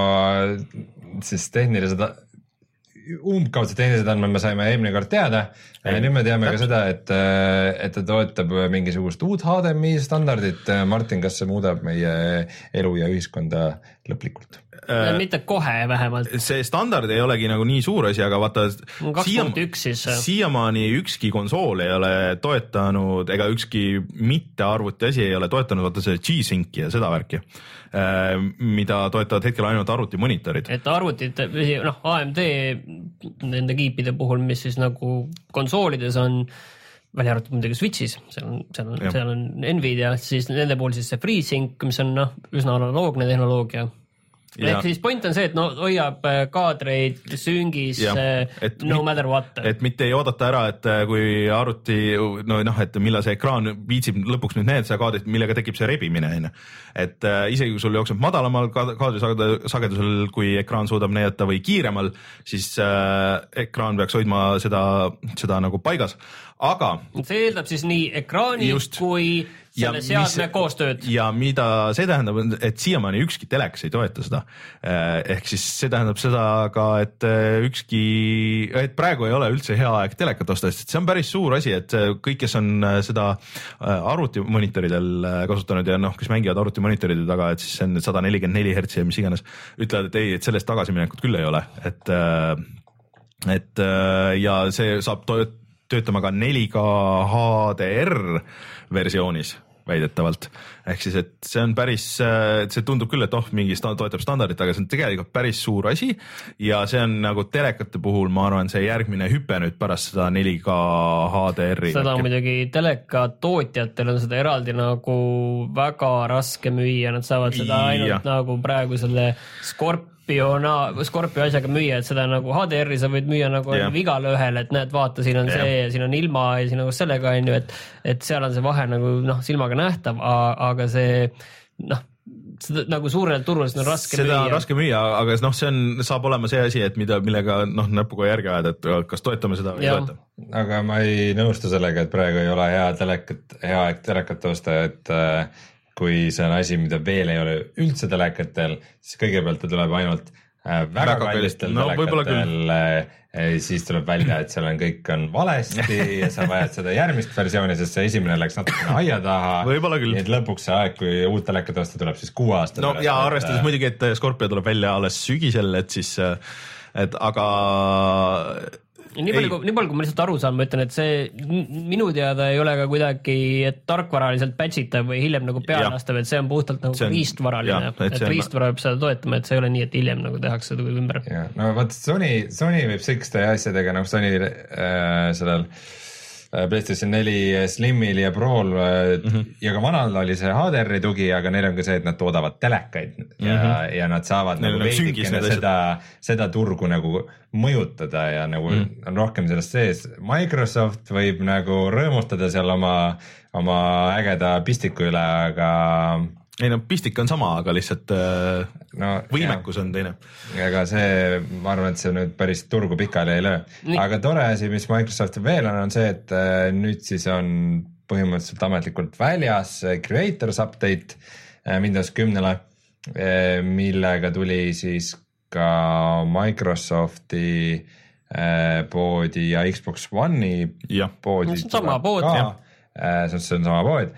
siis tehnilised, umbkaudse tehnilised andmed me saime eelmine kord teada. Ja nüüd me teame ka seda, et, et ta toetab mingisugust uut H D M I standardit. Martin, kas see muudab meie elu ja ühiskonda lõplikult? Äh, mitte kohe vähemalt. See standard ei olegi nagu nii suur asi, aga vaata siiamaani ükski konsool ei ole toetanud ega ükski mitte arvuti asi ei ole toetanud vaata see G-Sync ja seda värki, mida toetavad hetkel ainult arvuti monitorid. Et arvutid, noh A M D nende kiipide puhul, mis siis nagu konsoolides on välja arvatud muidugi Switchis, seal on, seal on, seal on Nvidia, siis nende puhul siis see FreeSync, mis on noh, üsna analoogne tehnoloogia. Ja. Ehk siis point on see, et no hoiab kaadreid süngis ja, et, no matter what. Et mitte ei oodata ära, et kui arvuti, no noh, et millal see ekraan viitsib lõpuks nüüd need kaadrid, millega tekib see rebimine. Et äh, isegi kui sul jookseb madalamal kaadrisagedusel, kui ekraan suudab näidata või kiiremal, siis äh, ekraan peaks hoidma seda, seda nagu paigas. Aga see eeldab siis nii ekraani just, kui selle seadme koostööd. Ja mida see tähendab, et siiamaani ükski telekas ei toeta seda. Ehk siis see tähendab seda ka, et ükski, et praegu ei ole üldse hea aeg telekat osta, sest see on päris suur asi, et kõik, kes on seda arvutimoniitoridel kasutanud ja noh, kes mängivad arvutimonitoride taga, et siis see on sada nelikümmend neli hertsi ja mis iganes, ütlevad, et ei, et sellest tagasiminekut küll ei ole. Et, et ja see saab toetada töötama ka neli K H D R versioonis väidetavalt. Ehk siis, et see on päris, see tundub küll, et oh, mingi toetab standardit, aga see on tegelikult päris suur asi ja see on nagu telekate puhul, ma arvan, see järgmine hüpe nüüd pärast seda neli K H D R-i. Seda on muidugi teleka tootjatel on seda eraldi nagu väga raske müüa, nad saavad seda ainult ja. Nagu praegu selle Scorp Scorpio asjaga müüa, et seda nagu H D R-i sa võid müüa nagu yeah. igale ühele, et näed, vaata, siin on yeah. see ja siin on ilma ja siin nagu sellega on ju, et, et seal on see vahe nagu noh, silmaga nähtav, aga see noh, seda nagu suurelt turult on raske seda müüa. Seda on raske müüa, aga noh, see on, saab olema see asi, et mida, millega noh, näpuga järgi ajada, et kas toetame seda või toetame. Aga ma ei nõustu sellega, et praegu ei ole hea telekat, hea aeg telekat osta, et kui see on asi, mida veel ei ole üldse telekatel, siis kõigepealt ta tuleb ainult äh, väga, väga kallistel no, telekatel, äh, siis tuleb välja, et seal on kõik on valesti ja sa vajad seda järgmist versiooni, sest see esimene läks natukene aia taha. Võib-olla küll. Et lõpuks see aeg, kui uut telekat osta tuleb, siis kuu aasta. No ja arvestades et... muidugi, et Scorpio tuleb välja alles sügisel, et siis, et aga... nii palju, kui, nii palju, kui ma lihtsalt aru saan, ma ütlen, et see minu teada ei ole ka kuidagi tarkvaraliselt patchitav või hiljem nagu peale astav, et see on puhtalt nagu on, riistvaraline, et, et riistvara peab seda toetama, et see ei ole nii, et hiljem nagu tehakse seda ümber. Ja, no vaat Sony, Sony võib sikste asjadega, nagu Sony äh, sellel PlayStation neli Slimil ja Pro'l mm -hmm. ja ka vanal oli see H D R-i tugi, aga neil on ka see, et nad toodavad telekaid ja, mm -hmm. ja nad saavad neil nagu veidikene seda, seda turgu nagu mõjutada ja nagu mm -hmm. on rohkem sellest sees. Microsoft võib nagu rõõmustada seal oma, oma ägeda pistiku üle, aga ei no pistik on sama, aga lihtsalt no, võimekus jah. On teine. Aga see, ma arvan, et see nüüd päris turgu pikali ei löö. Nii. Aga tore asi, mis Microsoftil veel on, on see, et nüüd siis on põhimõtteliselt ametlikult väljas Creators Update Windows kümnele, millega tuli siis ka Microsofti poodi ja Xbox One'i ja. poodi. See on sama pood. See on sama pood.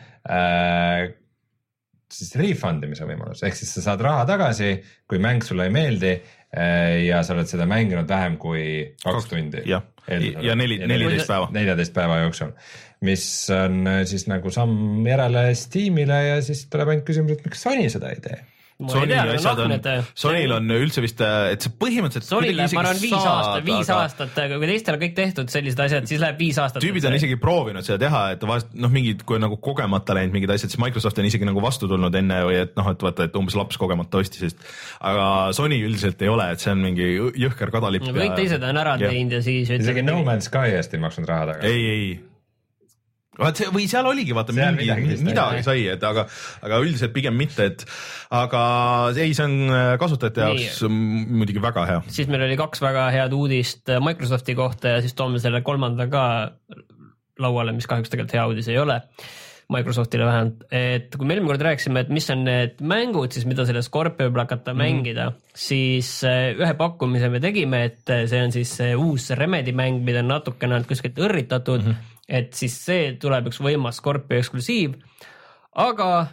Siis refundimise võimalus, ehk siis sa saad raha tagasi, kui mäng sulle ei meeldi ja sa oled seda mänginud vähem kui kaks tundi. Ja, ja neli, neliteist päeva. neliteist päeva jooksul, mis on siis nagu samm järele Steamile ja siis tuleb ainult küsimus, et miks Sony seda ei tee. Sony asjad on, Sonyl on üldse vist, et see põhimõtteliselt Sonyle, ma arvan, viis aastat, viis aga... aastat, kui teistel on kõik tehtud sellised asjad, siis läheb viis aastat. Tüübid on isegi proovinud seda teha, et vahest, noh, mingid, kui nagu kogemata läinud mingid asjad, siis Microsoft on isegi nagu vastu tulnud enne või et noh, et vaata, et umbes laps kogemata ostis, sest aga Sony üldiselt ei ole, et see on mingi jõhker kadalipp. No, kõik teised on ära teinud ja siis isegi No Man's Sky eest ei maksnud raha taga. Ei, ei vaat see, või seal oligi, vaata mingi, midagi, midagi sai, et aga, aga üldiselt pigem mitte, et aga ei, see on kasutajate jaoks muidugi väga hea. Siis meil oli kaks väga head uudist Microsofti kohta ja siis toome selle kolmanda ka lauale, mis kahjuks tegelikult hea uudis ei ole. Microsoftile vähemalt, et kui me eelmine kord rääkisime, et mis on need mängud, siis mida selle Scorpio peab hakata mm. mängida, siis ühe pakkumise me tegime, et see on siis uus Remedy mäng, mida on natukene kuskilt õrritatud mm, -hmm. et siis see tuleb üks võimas Scorpio eksklusiiv, aga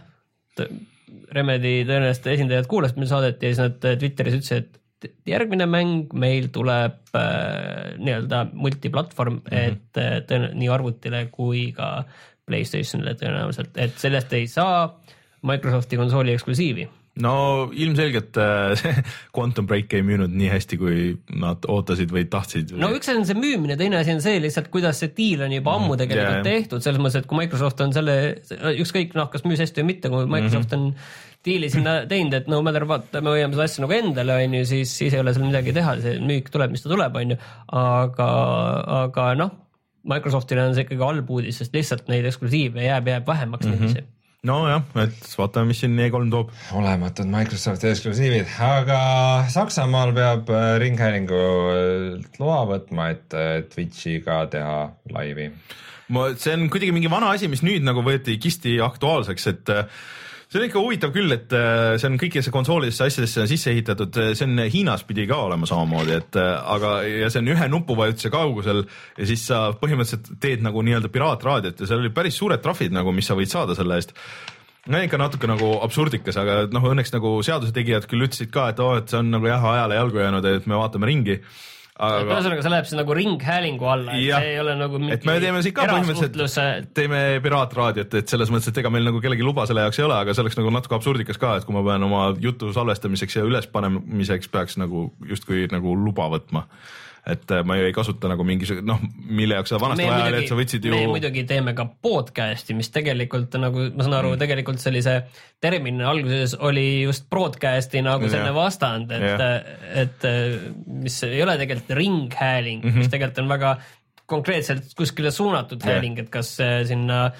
Remedy tõenäoliselt esindajad kuulasid meil saadet ja siis nad Twitteris ütlesid, et järgmine mäng meil tuleb äh, nii-öelda multiplatvorm mm, -hmm. et tõenäoliselt nii arvutile kui ka PlayStationile tõenäoliselt, et sellest ei saa Microsofti konsooli eksklusiivi. No ilmselgelt see Quantum Break ei müünud nii hästi, kui nad ootasid või tahtsid. No üks on see müümine, teine asi on see lihtsalt, kuidas see diil on juba ammu tegelikult yeah. tehtud, selles mõttes, et kui Microsoft on selle, ükskõik noh, kas müüs hästi või mitte, kui Microsoft on diili sinna teinud, et no matter what, me hoiame seda asja nagu endale, on ju, siis, siis ei ole seal midagi teha, see müük tuleb, mis ta tuleb, on ju, aga, aga noh, Microsoftile on see ikkagi halb uudis, sest lihtsalt neid eksklusiive jääb, jääb vähemaks mm -hmm. niiviisi. No jah, et vaatame, mis siin E kolm toob. Olematud Microsofti eksklusiivid, aga Saksamaal peab ringhäälingu loa võtma, et Twitchiga teha laivi. See on kuidagi mingi vana asi, mis nüüd nagu võeti kisti aktuaalseks, et see on ikka huvitav küll, et see on kõikidesse konsoolidesse asjadesse sisse ehitatud, see on Hiinas pidi ka olema samamoodi, et aga ja see on ühe nupuvajutuse kaugusel ja siis sa põhimõtteliselt teed nagu nii-öelda piraatraadiot ja seal oli päris suured trahvid nagu, mis sa võid saada selle eest. No ikka natuke nagu absurdikas, aga noh, õnneks nagu seaduse tegijad küll ütlesid ka, et oo, et see on nagu jah, ajale jalgu jäänud, et me vaatame ringi. Aga ühesõnaga, see läheb see nagu ringhäälingu alla, et ja, see ei ole nagu mingi et me teeme siin ka põhimõtteliselt, teeme piraatraadiot, et selles mõttes, et ega meil nagu kellegi luba selle jaoks ei ole, aga see oleks nagu natuke absurdikas ka, et kui ma pean oma jutu salvestamiseks ja ülespanemiseks peaks nagu justkui nagu luba võtma. Et ma ju ei kasuta nagu mingisugune, noh, mille jaoks sa vanasti ajal, et sa võtsid ju... Me muidugi teeme ka podcasti, mis tegelikult nagu, ma saan aru, mm. tegelikult sellise termini alguses oli just broadcasti nagu selline vastand, et, et mis ei ole tegelikult ringhääling, mm -hmm. mis tegelikult on väga konkreetselt kuskile suunatud hääling, et kas sinna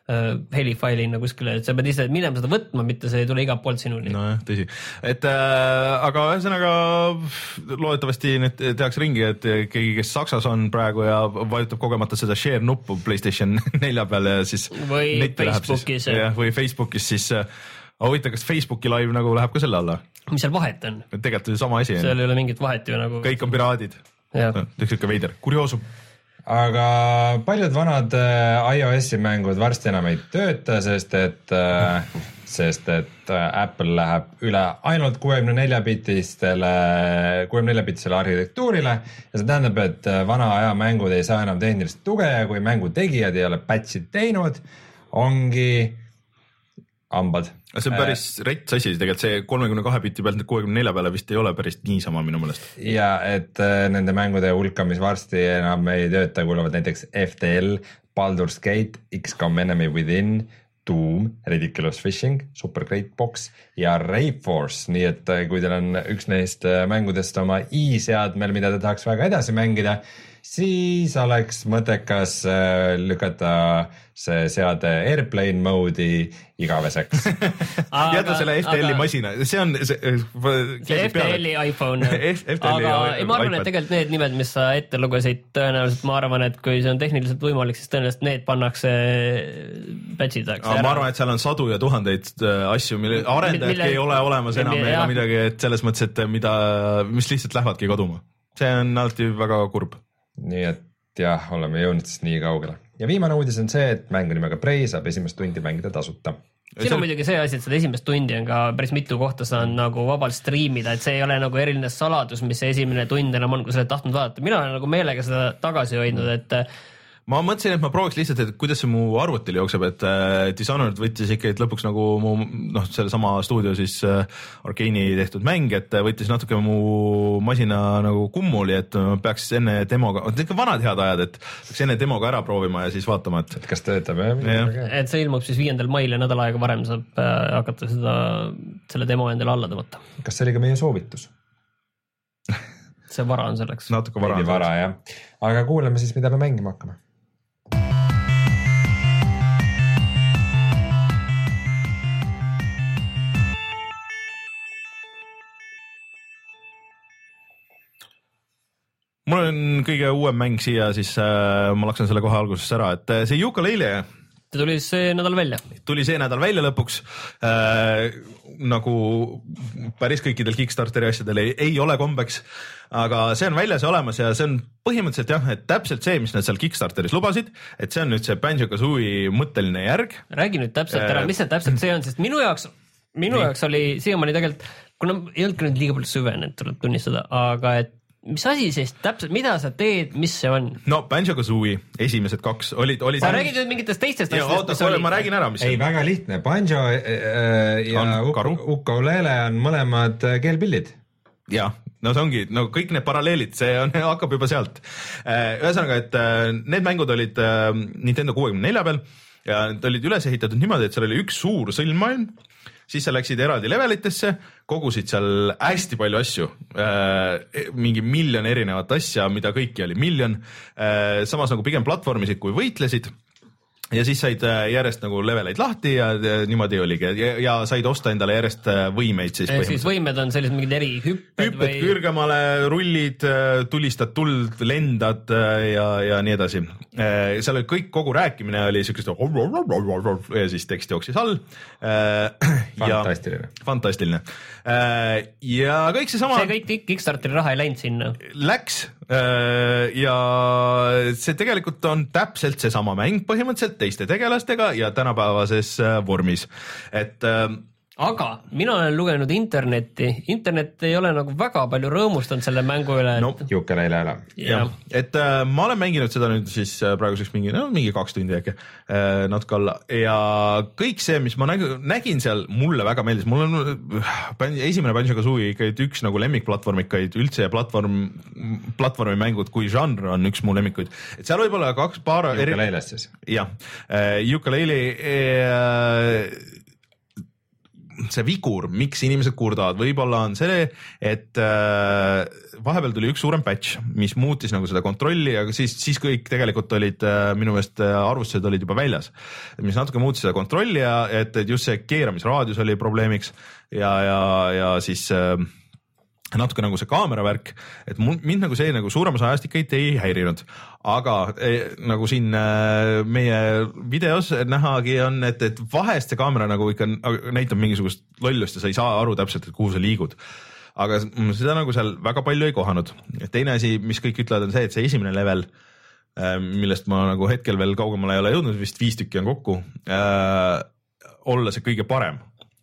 helifailina kuskile, et sa pead ise minema seda võtma, mitte see ei tule igalt poolt sinuni. nojah, tõsi. Et äh, aga ühesõnaga loodetavasti nüüd tehakse ringi, et keegi, kes Saksas on praegu ja vajutab kogemata seda share nuppu PlayStation nelja peale ja siis või Facebookis siis, ja, või Facebookis siis huvitav, kas Facebooki live nagu läheb ka selle alla? Mis seal vahet on? Tegelikult on sama asi. Seal ei ole mingit vahet ju nagu. Kõik on piraadid. Üks ikka veider. Kurioosum. Aga paljud vanad iOS-i mängud varsti enam ei tööta, sest et, sest et Apple läheb üle ainult kuuekümne nelja bitistele, kuuekümne nelja bitisele arhitektuurile ja see tähendab, et vana aja mängud ei saa enam tehnilist tuge ja kui mängu tegijad ei ole patch'id teinud, ongi hambad. See on päris rets asi, tegelikult see kolmekümne kahe biti pealt kuuekümne nelja peale vist ei ole päris niisama minu mõelest. Ja et nende mängude hulka, mis varsti enam ei tööta, kuuluvad näiteks F T L, Baldur's Gate, X COM Enemy Within, Doom, Ridiculous Fishing, Super Great Box ja Rayforce, nii et kui teil on üks neist mängudest oma i-seadmel, mida te tahaks väga edasi mängida, siis oleks mõttekas lükata see seade airplane mode'i igaveseks. Jäta selle F T L-i aga... masina, see on see, see F T L-i iPhone. F T L-i aga ma arvan, et tegelikult need nimed, mis sa ette lugesid, tõenäoliselt ma arvan, et kui see on tehniliselt võimalik, siis tõenäoliselt need pannakse patchidaks. Ma arvan, et seal on sadu ja tuhandeid asju, mille arendajadki mille... ei ole olemas enam ega midagi, et selles mõttes, et mida, mis lihtsalt lähevadki kaduma. See on alati väga kurb. Nii et jah, oleme jõudnud siis nii kaugele. Ja viimane uudis on see, et mängu nimega Prey saab esimest tundi mängida tasuta. Siin on muidugi see asi, et seda esimest tundi on ka päris mitu kohta saan nagu vabalt striimida, et see ei ole nagu eriline saladus, mis see esimene tund enam on, kui sa oled tahtnud vaadata. Mina olen nagu meelega seda tagasi hoidnud, et ma mõtlesin, et ma prooviks lihtsalt, et kuidas see mu arvutil jookseb, et äh, Dishonored võttis ikka et lõpuks nagu mu, noh, selle sama stuudio siis äh, Arcane'i tehtud mäng, et võttis natuke mu masina nagu kummuli, et peaks enne demoga, ikka vanad head ajad, et peaks enne demoga ära proovima ja siis vaatama, et, et kas töötab jah? Ja. Et see ilmub siis viiendal mail ja nädal aega varem saab äh, hakata seda, selle demo endale alla tõmmata. Kas see oli ka meie soovitus? See vara on selleks. Natuke vara on vara, jah. Aga kuuleme siis, mida me mängima hakkame. Mul on kõige uuem mäng siia, siis äh, ma laksan selle kohe alguses ära, et see Yooka-Laylee ta tuli see nädal välja. Tuli see nädal välja lõpuks, äh, nagu päris kõikidel Kickstarteri asjadel ei, ei ole kombeks, aga see on väljas ja olemas ja see on põhimõtteliselt jah, et täpselt see, mis nad seal Kickstarteris lubasid, et see on nüüd see Banjo-Kazooie mõtteline järg. Räägi nüüd täpselt ära, mis see täpselt see on, sest minu jaoks, minu nii. jaoks oli siiamaani tegelikult, kuna ei olnud nüüd liiga palju süvenenud, tuleb tunnistada, aga et mis asi siis täpselt, mida sa teed, mis see on? No Banjo-Kazooie esimesed kaks olid... olid sa räägid nüüd mingitest teistest ja, asjadest? Oota, ma räägin ära, mis ei, väga lihtne. Banjo äh, ja Ukulele on mõlemad keelpillid. Ja, no see ongi, no kõik need paralleelid, see on, hakkab juba sealt. Ühesõnaga, et need mängud olid Nintendo kuuekümne nelja peal ja need olid üles ehitatud niimoodi, et seal oli üks suur sõlmmaailm, siis sa läksid eraldi levelitesse, kogusid seal hästi palju asju, mingi miljon erinevat asja, mida kõiki oli miljon, samas nagu pigem platvormisid kui võitlesid ja siis said järjest nagu leveleid lahti ja niimoodi oligi ja, ja said osta endale järjest võimeid. Siis, siis võimed on sellised mingid eri hüpped, hüpped või... kõrgemale, rullid, tulistad tuld, lendad ja, ja nii edasi. Seal oli kõik, kogu rääkimine oli siukest ja siis tekst jooksis all. Fantastiline. Fantastiline. Ja kõik see sama... See kõik Kickstarteri raha ei läinud sinna. Läks ja see tegelikult on täpselt see sama mäng põhimõtteliselt teiste tegelastega ja tänapäevases vormis, et aga mina olen lugenud internetti, internet ei ole nagu väga palju rõõmustanud selle mängu üle. No, Yooka-Laylee ära. Ja, et äh, ma olen mänginud seda nüüd siis praeguseks mingi, no, mingi kaks tundi äkki äh, natuke alla ja kõik see, mis ma nägin, nägin seal, mulle väga meeldis. Mul on äh, esimene Banjo-Kazooie ikka üks nagu lemmikplatvormikaid üldse ja platvorm, platvormi mängud kui žanr on üks mu lemmikuid. Et seal võib olla kaks paar... Yooka-Layleest siis. Jah, äh, Yooka-Laylee äh, see vigur, miks inimesed kurdavad, võib-olla on see, et äh, vahepeal tuli üks suurem patch, mis muutis nagu seda kontrolli, aga siis, siis kõik tegelikult olid äh, minu meelest arvustused olid juba väljas, mis natuke muutis seda kontrolli ja et, et just see keeramisraadius oli probleemiks ja, ja, ja siis äh, natuke nagu see kaamera värk, et mul, mind nagu see nagu suuremas ajast ikka ei häirinud, aga eh, nagu siin äh, meie videos nähagi on, et, et vahest see kaamera nagu ikka näitab mingisugust lollust ja sa ei saa aru täpselt, et kuhu sa liigud. Aga seda nagu seal väga palju ei kohanud. Teine asi, mis kõik ütlevad, on see, et see esimene level, äh, millest ma nagu hetkel veel kaugemale ei ole jõudnud, vist viis tükki on kokku, äh, olla see kõige parem.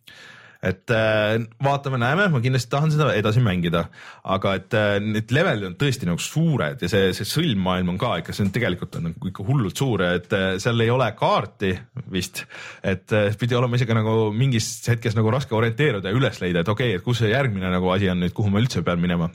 Et äh, vaatame, näeme, ma kindlasti tahan seda edasi mängida, aga et äh, need levelid on tõesti nagu suured ja see, see sõlmmaailm on ka ikka, see on tegelikult on nagu ikka hullult suur ja et äh, seal ei ole kaarti vist, et äh, pidi olema isegi nagu mingis hetkes nagu raske orienteeruda ja üles leida, et okei, et kus see järgmine nagu asi on nüüd, kuhu ma üldse pean minema.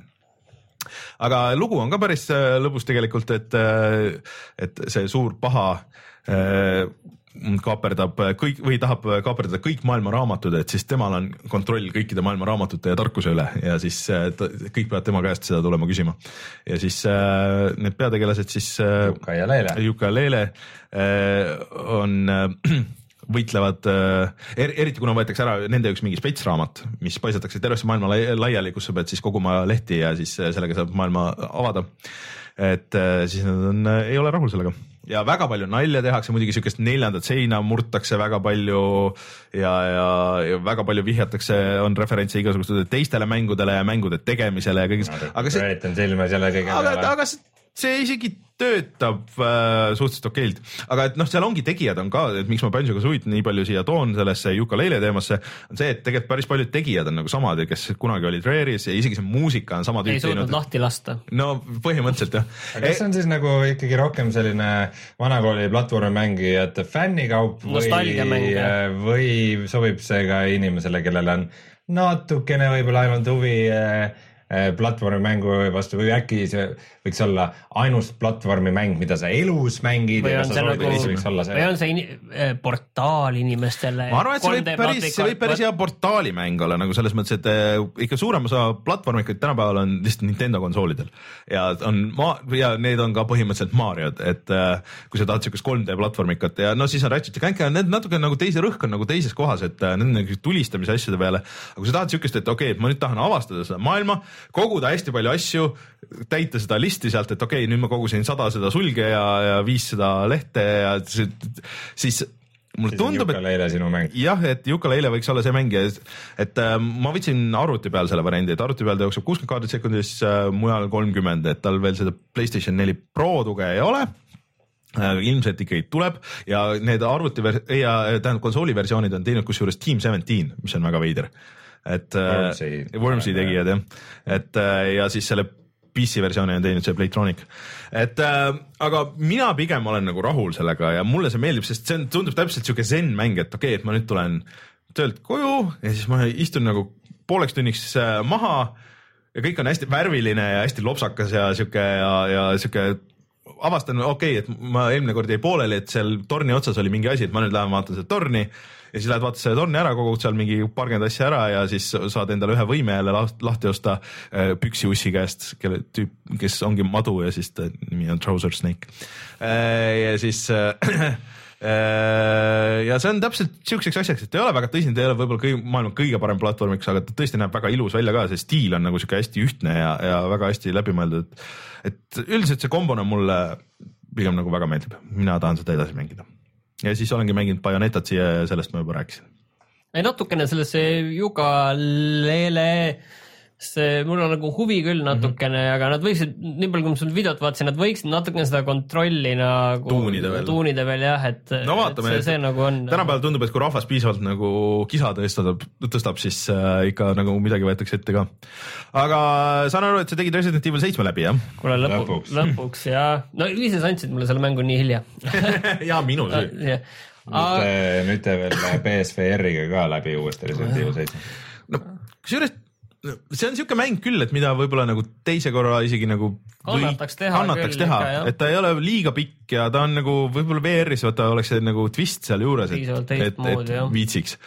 Aga lugu on ka päris äh, lõbus tegelikult, et, äh, et see suur paha äh, kaaperdab kõik või tahab kaaperdada kõik maailma raamatud, et siis temal on kontroll kõikide maailma raamatute ja tarkuse üle ja siis ta, kõik peavad tema käest seda tulema küsima. Ja siis äh, need peategelased siis äh, Juka ja Leele, Juka ja Leele äh, on äh, võitlevad äh, er, eriti kuna võetakse ära nende üks mingi spetsraamat, mis paisatakse tervesse maailma laiali, kus sa pead siis koguma lehti ja siis sellega saab maailma avada. Et äh, siis nad on, äh, ei ole rahul sellega. Ja väga palju nalja tehakse, muidugi sükest neljandat seina murtakse väga palju ja, ja, ja väga palju vihjatakse, on referentse igasugustele teistele mängudele ja mängude tegemisele ja kõigis. Aga see, silma selle kõige aga, aga see isegi töötab äh, suhteliselt okeilt, aga et noh, seal ongi tegijad on ka, et miks ma Banjo-Kazooiet nii palju siia toon sellesse Yooka-Laylee teemasse, on see, et tegelikult päris paljud tegijad on nagu samad, kes kunagi olid Rare'is ja isegi see muusika on sama tüüp. Ei suutnud lahti lasta. No põhimõtteliselt jah. Aga kas see on siis nagu ikkagi rohkem selline vanakooli platvormimängijate fännikaup või, või sobib see ka inimesele, kellel on natukene võib-olla ainult huvi platvormimängu vastu või äkki see võiks olla ainus platvormimäng, mida sa elus mängid või ja on sa see, soovid, nagu, võiks olla see. või on see in, portaal inimestele. Ma arvan, et see võib päris, see võib päris hea portaalimäng olla nagu selles mõttes, et ikka suurem osa platvormikad tänapäeval on lihtsalt Nintendo konsoolidel ja, on ma, ja need on ka põhimõtteliselt Mariod, et kui sa tahad siukest kolm D platvormikat ja no siis on Ratchet ja Clank ja need natuke nagu teise rõhk on nagu teises kohas, et need on nagu tulistamise asjade peale, aga kui sa tahad siukest, et okei, et ma nüüd tahan avastada seda maailma, koguda hästi palju asju, täita seda listi sealt, et okei, nüüd ma kogusin sada seda sulge ja, ja viis seda lehte ja see, siis mulle siis tundub, et jah, et Yooka-Laylee võiks olla see mäng, et äh, ma võtsin arvuti peal selle variandi, et arvuti peal ta jookseb kuuskümmend kaadrit sekundis, äh, mujal kolmkümmend, et tal veel seda PlayStation neli Pro tuge ei ole. Ilmselt ikkagi tuleb ja need arvuti ja tähendab konsooli versioonid on teinud kusjuures Team seventeen, mis on väga veider. Et Wormsi, Wormsi tegijad jah, et ja siis selle P C versiooni on teinud see Playtronic, et äh, aga mina pigem olen nagu rahul sellega ja mulle see meeldib, sest see on, tundub täpselt siuke zen mäng, et okei, et ma nüüd tulen töölt koju ja siis ma istun nagu pooleks tunniks maha ja kõik on hästi värviline ja hästi lopsakas ja siuke ja, ja siuke avastan, okei okay,, et ma eelmine kord jäi pooleli, et seal torni otsas oli mingi asi, et ma nüüd lähen vaatan seda torni ja siis lähed vaatad selle torni ära, kogud seal mingi parkümmend asja ära ja siis saad endale ühe võime jälle lahti osta püksiussi käest, kelle tüüp, kes ongi madu ja siis ta nimi on Trouser Snake. Ja siis ja see on täpselt siukseks asjaks, et ei ole väga tõsine, ei ole võib-olla kõige, maailma kõige parem platvormiks, aga ta tõesti näeb väga ilus välja ka, see stiil on nagu siuke hästi ühtne ja, ja väga hästi läbimõeldud, et üldiselt see kombon on mulle pigem nagu väga meeldib, mina tahan seda edasi mängida. Ja siis olengi mänginud Bayonetat siia ja sellest ma juba rääkisin. Ei natukene sellesse Yooka-Laylee, see mul on nagu huvi küll natukene mm, -hmm. aga nad võiksid, nii palju kui ma sul videot vaatasin, nad võiksid natukene seda kontrolli nagu tuunida veel, tuunida veel jah, et, no, vaatame, et see, see nagu on. Tänapäeval tundub, et kui rahvas piisavalt nagu kisa tõstab, tõstab siis äh, ikka nagu midagi võetakse ette ka. Aga saan aru, et sa tegid Resident Evil seitse läbi, jah? Kuule lõpu, lõpuks, lõpuks ja no ise sa andsid mulle selle mängu nii hilja. ja minu süü. Nüüd, nüüd te veel P S V R-iga ka läbi uuesti Resident Evil seitse. No, kusjuures see on siuke mäng küll, et mida võib-olla nagu teise korra isegi nagu kannataks teha, kannataks küll, teha ikka, et ta ei ole liiga pikk ja ta on nagu võib-olla V R-is, vaata oleks see nagu twist seal juures, et, et, et viitsiks.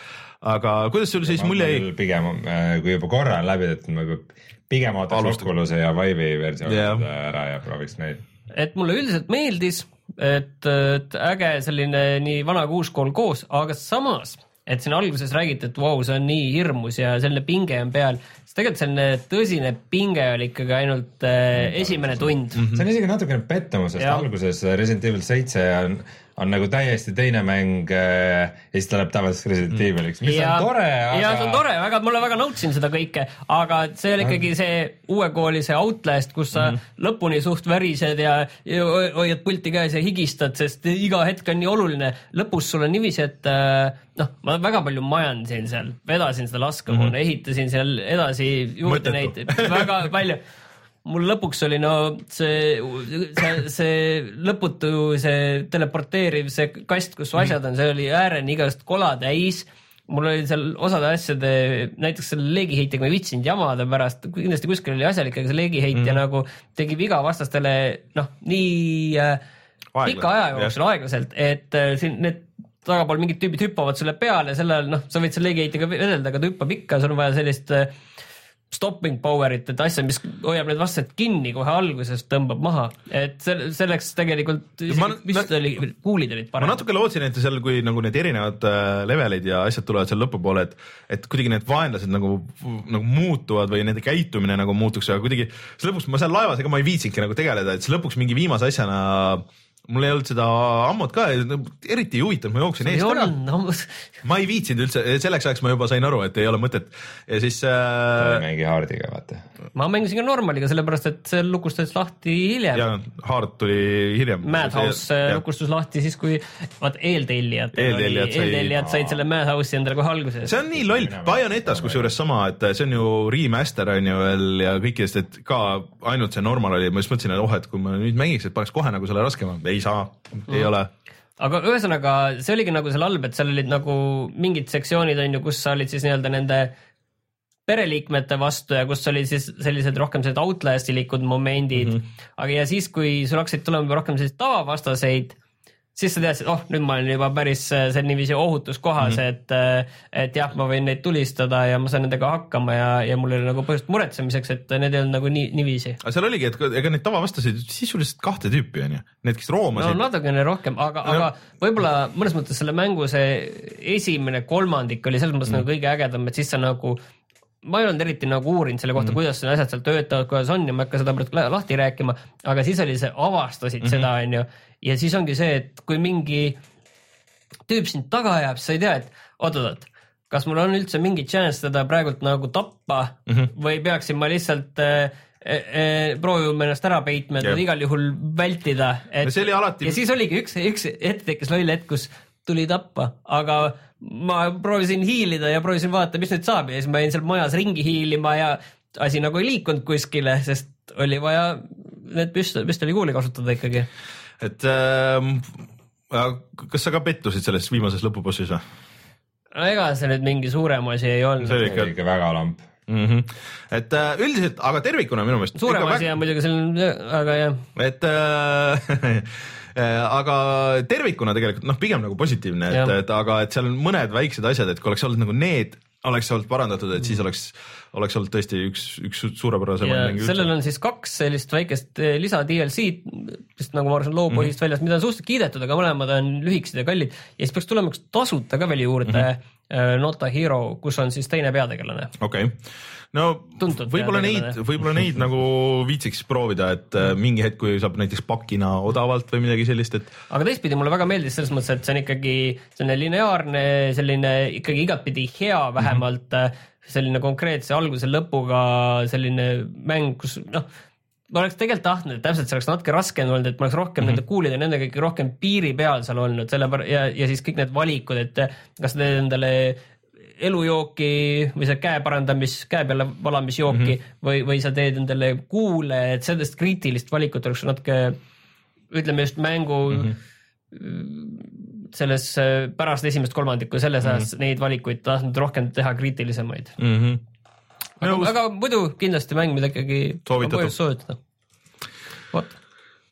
aga kuidas sul siis mulje ei? Pigem, kui juba korra on läbi, et ma pigem ootaks Oculus'e ja Vive'i versioon yeah. ära ja prooviks neid. Et mulle üldiselt meeldis, et, et äge selline nii vana kui uus kool koos, aga samas et siin alguses räägiti, et vau, wow, see on nii hirmus ja selline pinge on peal, siis tegelikult selline tõsine pinge oli ikkagi ainult äh, esimene tund. Mm-hmm. See on isegi natukene pettumus, sest alguses Resident Evil seitse on, on nagu täiesti teine mäng äh, ja siis ta läheb tavaliseks Resident Eviliks, mis ja, on tore. Aga... Ja see on tore, väga, mulle väga nautisin seda kõike, aga see oli ikkagi see uue kooli see Outlast, kus sa mm-hmm. lõpuni suht värised ja, ja hoiad pulti käes ja higistad, sest iga hetk on nii oluline. Lõpus sul on niiviisi, et äh, noh, ma väga palju majandasin seal, vedasin seda laskemoona mm-hmm., ehitasin seal edasi juurde Mõttetu. Neid väga palju. Mul lõpuks oli no see, see, see lõputu, see teleporteeriv, see kast, kus asjad on, see oli ääreni igast kola täis. Mul oli seal osade asjade, näiteks selle leegiheitjaga ma ei vitsinud jamada pärast, kindlasti kuskil oli asjalik, aga see leegiheitja mm-hmm. nagu tegi viga vastastele noh, nii äh, pika aja jooksul aeglaselt, et äh, siin need tagapool mingid tüübid hüppavad sulle peale, sellel noh, sa võid selle leegiheitjaga vedelda, aga ta hüppab ikka, sul on vaja sellist äh, stopping powerit, et asja, mis hoiab need vastased kinni kohe alguses, tõmbab maha. Et selleks tegelikult ma, vist oli, kuulid olid parem. Ma natuke lootsin, et seal, kui nagu need erinevad äh, levelid ja asjad tulevad seal lõpupoole, et, et kuidagi need vaenlased nagu, nagu muutuvad või nende käitumine nagu muutuks, aga kuidagi lõpuks ma seal laevas, ega ma ei viitsingi nagu tegeleda, et lõpuks mingi viimase asjana mul ei olnud seda ammut ka, eriti ei huvitanud, ma jooksin eest ära. No. Ma ei viitsinud üldse, selleks ajaks ma juba sain aru, et ei ole mõtet. Ja siis... Äh... Mängi haardiga, vaata. Ma mängisin ka normaliga, sellepärast, et see lukustas lahti hiljem. Ja haard tuli hiljem. Madhouse see, lukustus lahti siis, kui vaat eeltellijad eeltellijad sai... eeltellijad said selle Madhouse'i endale kohe alguses. See on nii loll. Bayonetas, kus juures sama, et see on ju remaster on ju veel ja kõikidest, et ka ainult see normal oli. Ma just mõtlesin, et oh, et kui ma nüüd mängiks, et paneks kohe nagu selle raskema. Ei saa, mm. ei ole. Aga ühesõnaga, see oligi nagu seal halb, et seal olid nagu mingid sektsioonid on ju, kus sa olid siis nii-öelda nende pereliikmete vastu ja kus oli siis sellised rohkem sellised outlastilikud momendid. Mm-hmm. Aga ja siis, kui sul hakkasid tulema rohkem sellised tavavastaseid, siis sa teadsid, oh, nüüd ma olen juba päris see niiviisi ohutuskohas, mm-hmm. et, et jah, ma võin neid tulistada ja ma saan nendega hakkama ja, ja mul oli nagu põhjust muretsemiseks, et need ei olnud nagu nii, niiviisi. Aga seal oligi, et ega neid tavavastasid sisuliselt kahte tüüpi on ju, need, kes roomasid. No natukene rohkem, aga, no. aga võib-olla mõnes mõttes selle mängu see esimene kolmandik oli selles mõttes mm-hmm. nagu kõige ägedam, et siis sa nagu ma ei olnud eriti nagu uurinud selle kohta, mm-hmm. kuidas need asjad seal töötavad, kuidas on ja ma ei hakka seda pärast lahti rääkima, aga siis oli see, avastasid mm-hmm. seda on ju, ja siis ongi see, et kui mingi tüüp sind taga jääb, sa ei tea, et oot-oot, kas mul on üldse mingi chance teda praegult nagu tappa mm-hmm. või peaksin ma lihtsalt äh, äh, proovima ennast ära peitma, et igal juhul vältida. Et, no alati... Ja siis oligi üks, üks ette tekkis loll hetk, kus tuli tappa, aga ma proovisin hiilida ja proovisin vaadata, mis nüüd saab ja siis ma jäin seal majas ringi hiilima ja asi nagu ei liikunud kuskile, sest oli vaja need püstolikuuli kasutada ikkagi. Et äh, kas sa ka pettusid selles viimases lõpubossis või? No ega see nüüd mingi suurem asi ei olnud. See oli ikka, ikka väga lamp. Mm-hmm. Et äh, üldiselt, aga tervikuna minu meelest suurem asi väga... on muidugi selline, aga jah. Et äh, aga tervikuna tegelikult noh, pigem nagu positiivne, et, et aga et seal on mõned väiksed asjad, et kui oleks olnud nagu need oleks olnud parandatud, et siis oleks, oleks olnud tõesti üks, üks suurepärase mängi. Sellel on siis kaks sellist väikest lisa D L C-d, vist nagu ma arvasin loopõhist mm-hmm. väljas, mida on suhteliselt kiidetud, aga mõlemad on lühikesed ja kallid ja siis peaks tulema üks tasuta ka veel juurde mm-hmm. Not a Hero, kus on siis teine peategelane. Okei. Okay. No Tuntud võib-olla neid, võib-olla neid nagu viitsiks proovida, et mm. mingi hetk, kui saab näiteks pakina odavalt või midagi sellist, et aga teistpidi mulle väga meeldis selles mõttes, et see on ikkagi selline lineaarne, selline ikkagi igatpidi hea vähemalt mm-hmm. selline konkreetse alguse lõpuga selline mäng, kus noh, ma oleks tegelikult tahtnud, et täpselt see oleks natuke raskem olnud, et ma oleks rohkem mm-hmm. nende kuulida ja nendega ikkagi rohkem piiri peal seal olnud selle par- ja, ja siis kõik need valikud, et kas teed endale elujooki või see käe parandamis, käe peale valamisjooki mm-hmm. või, või sa teed endale kuule, et sellest kriitilist valikut oleks natuke, ütleme just mängu mm-hmm. selles pärast esimest kolmandikku selles mm-hmm. ajast neid valikuid tahtnud rohkem teha kriitilisemaid. Mm-hmm. Aga, no, aga muidu kindlasti mäng, mida ikkagi soovitatud. Vot.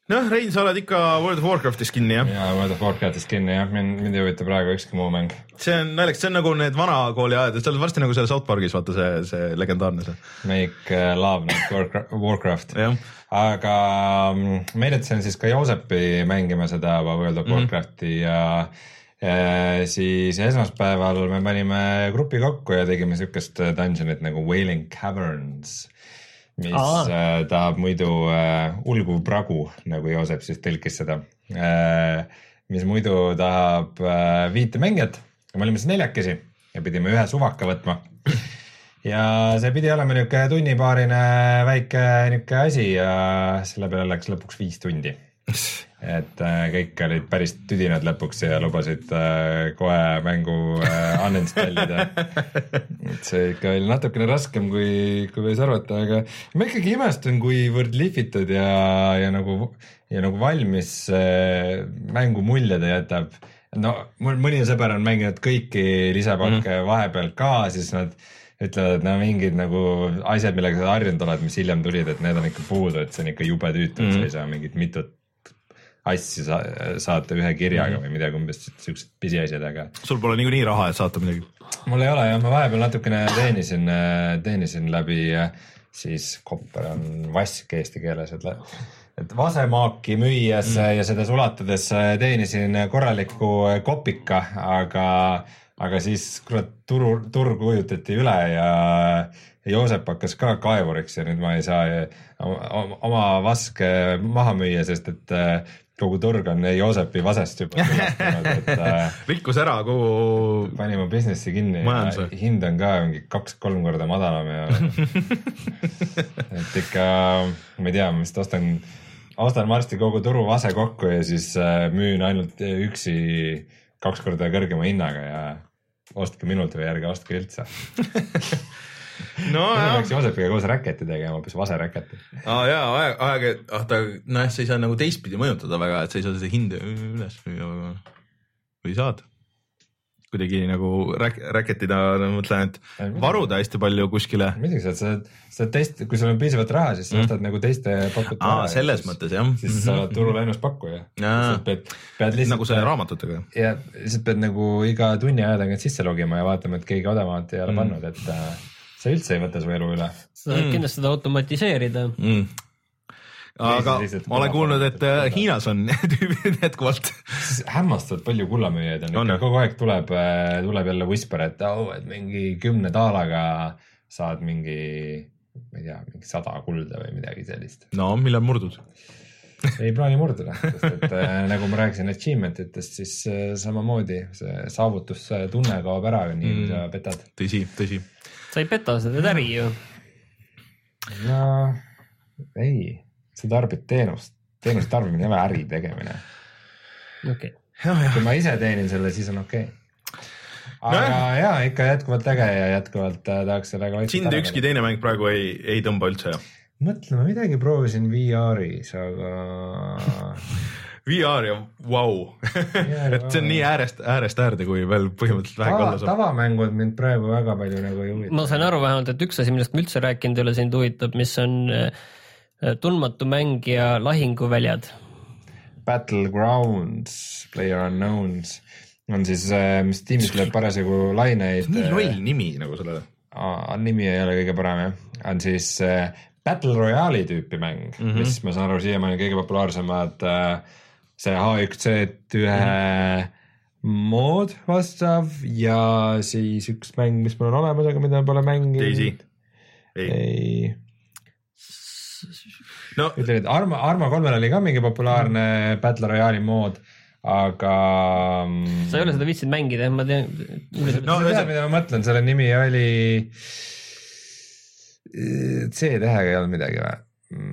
noh, Rein, sa oled ikka World of Warcraftis kinni, jah? jaa, World of Warcraftis kinni, jah. Mind, mind ei huvita praegu ükski muu mäng. See on naljakas, see on nagu need vana kooli ajad, see on varsti nagu seal South Parkis, vaata see, see legendaarne see. Make uh, love like Warcraft. Ja. Aga ma edasin siis ka Joosepi mängima seda World of Warcrafti mm-hmm. ja Ja siis esmaspäeval me panime grupi kokku ja tegime sükest dungeonit nagu Wailing Caverns, mis Aa. tahab muidu äh, ulguv pragu, nagu Joosep siis tõlkis seda, äh, mis muidu tahab äh, viite mängijat. Me olime siis neljakesi ja pidime ühe suvaka võtma. Ja see pidi olema niuke tunnipaarine väike niuke asi ja selle peale läks lõpuks viis tundi. Et äh, kõik olid päris tüdinad lõpuks ja lubasid äh, kohe mängu äh, uninstallida. Et see ikka oli natukene raskem, kui, kui võis arvata, aga ma ikkagi imestan, kuivõrd lihvitud ja, ja, nagu, ja nagu valmis äh, mängu mulje ta jätab. No mul mõni sõber on mänginud kõiki lisapakke mm. vahepeal ka, siis nad ütlevad, et no mingid nagu asjad, millega sa harjunud oled, mis hiljem tulid, et need on ikka puudu, et see on ikka jube tüütu, et mm. sa ei saa mingit mitut asja sa, saata ühe kirjaga mm-hmm. või midagi umbes sellised pisiasjad, aga sul pole niikuinii raha, et saata midagi? Mul ei ole ja ma vahepeal natukene teenisin, teenisin läbi siis kopper on vask eesti keeles, et, et vasemaaki müües mm. ja seda sulatades teenisin korraliku kopika, aga, aga siis kurat turu, turg ujutati üle ja Joosep hakkas ka kaevuriks ja nüüd ma ei saa oma vaske maha müüa, sest et kogu turg on Joosepi vasest juba tuletanud, et rikkus ära kogu pani mu businessi kinni majanduse. Ja hind on ka mingi kaks-kolm korda madalam ja et ikka, ma ei tea, ma vist ostan, ostan varsti kogu turu vase kokku ja siis müün ainult üksi kaks korda kõrgema hinnaga ja ostke minult või järgi ostke üldse. No jah. Läks Joosepiga koos räketi tegema, hoopis vase räketi. Aa jaa, aeg, aeg, et ah, ta, noh, sa ei saa nagu teistpidi mõjutada väga, et sa ei saa seda hinde üles või saad. Kuidagi nagu räk, räketida, ma mõtlen, et varuda hästi palju kuskile. Midagi saad, sa, sa teist, kui sul on piisavalt raha, siis sa ostad mm. nagu teiste pakut Aa, selles siis, mõttes, jah. Siis sa oled turul ainus pakkuja. Pead, pead lihtsalt, nagu see raamatutega. Ja lihtsalt pead nagu iga tunni ajad ainult sisse logima ja vaatama, et keegi odavamalt ei ole mm. pannud, et sa üldse ei võta su elu üle. Sa mm. kindlasti seda automatiseerida. Mm. Aga ma olen kuulnud, et Hiinas on tüübid jätkuvalt. Hämmastavad palju kullamüüjaid on. on kogu aeg tuleb, tuleb jälle whisper, et, oh, et mingi kümne daalaga saad mingi, ma ei tea, mingi sada kulda või midagi sellist. No, millal murdud? Ei plaani murduda, sest et nagu ma rääkisin achievementitest, siis samamoodi see saavutustunne kaob ära, nii mm. sa petad. Tõsi, tõsi. Sa ei peta, sa teed äri ju. No, ei, sa tarbid teenust. Teenust tarbimine ei ole äri tegemine. Okay. Kui ma ise teenin selle, siis on okei. Okay. Aga no, jaa, ikka jätkuvalt äge ja jätkuvalt tahaks sellega vaikselt sind ükski teine mäng praegu ei, ei tõmba üldse, jah? Mõtle, ma midagi proovisin V R-is, aga... V R ja vau. Et see on nii äärest, äärest äärde, kui veel põhimõtteliselt vähe olla saab. Tavamängud mind praegu väga palju nagu ei huvita. Ma sain aru vähemalt, et üks asi, millest ma üldse rääkinud ei ole, sind huvitab, mis on tundmatu mängija lahinguväljad. Battlegrounds, Player Unknowns on siis, mis tiimis tuleb parasjagu laineid. Nii loll nimi nagu sellele. Nimi ei ole kõige parem, jah. On siis Battle Royale'i tüüpi mäng, mm-hmm. mis ma saan aru siia ma olen kõige populaarsemad see H üks C üks mm-hmm. mood vastav ja siis üks mäng, mis mul on olemas, aga mida pole mänginud. Daisy? Ei. ei. No. Ütlen, et Arma, Arma kolmel oli ka mingi populaarne mm. Battle Royale'i mood, aga... Sa ei ole seda viitsid mängida, ma tean... No, sa tead, mida ma mõtlen, selle nimi oli... C-tähega ei olnud midagi või?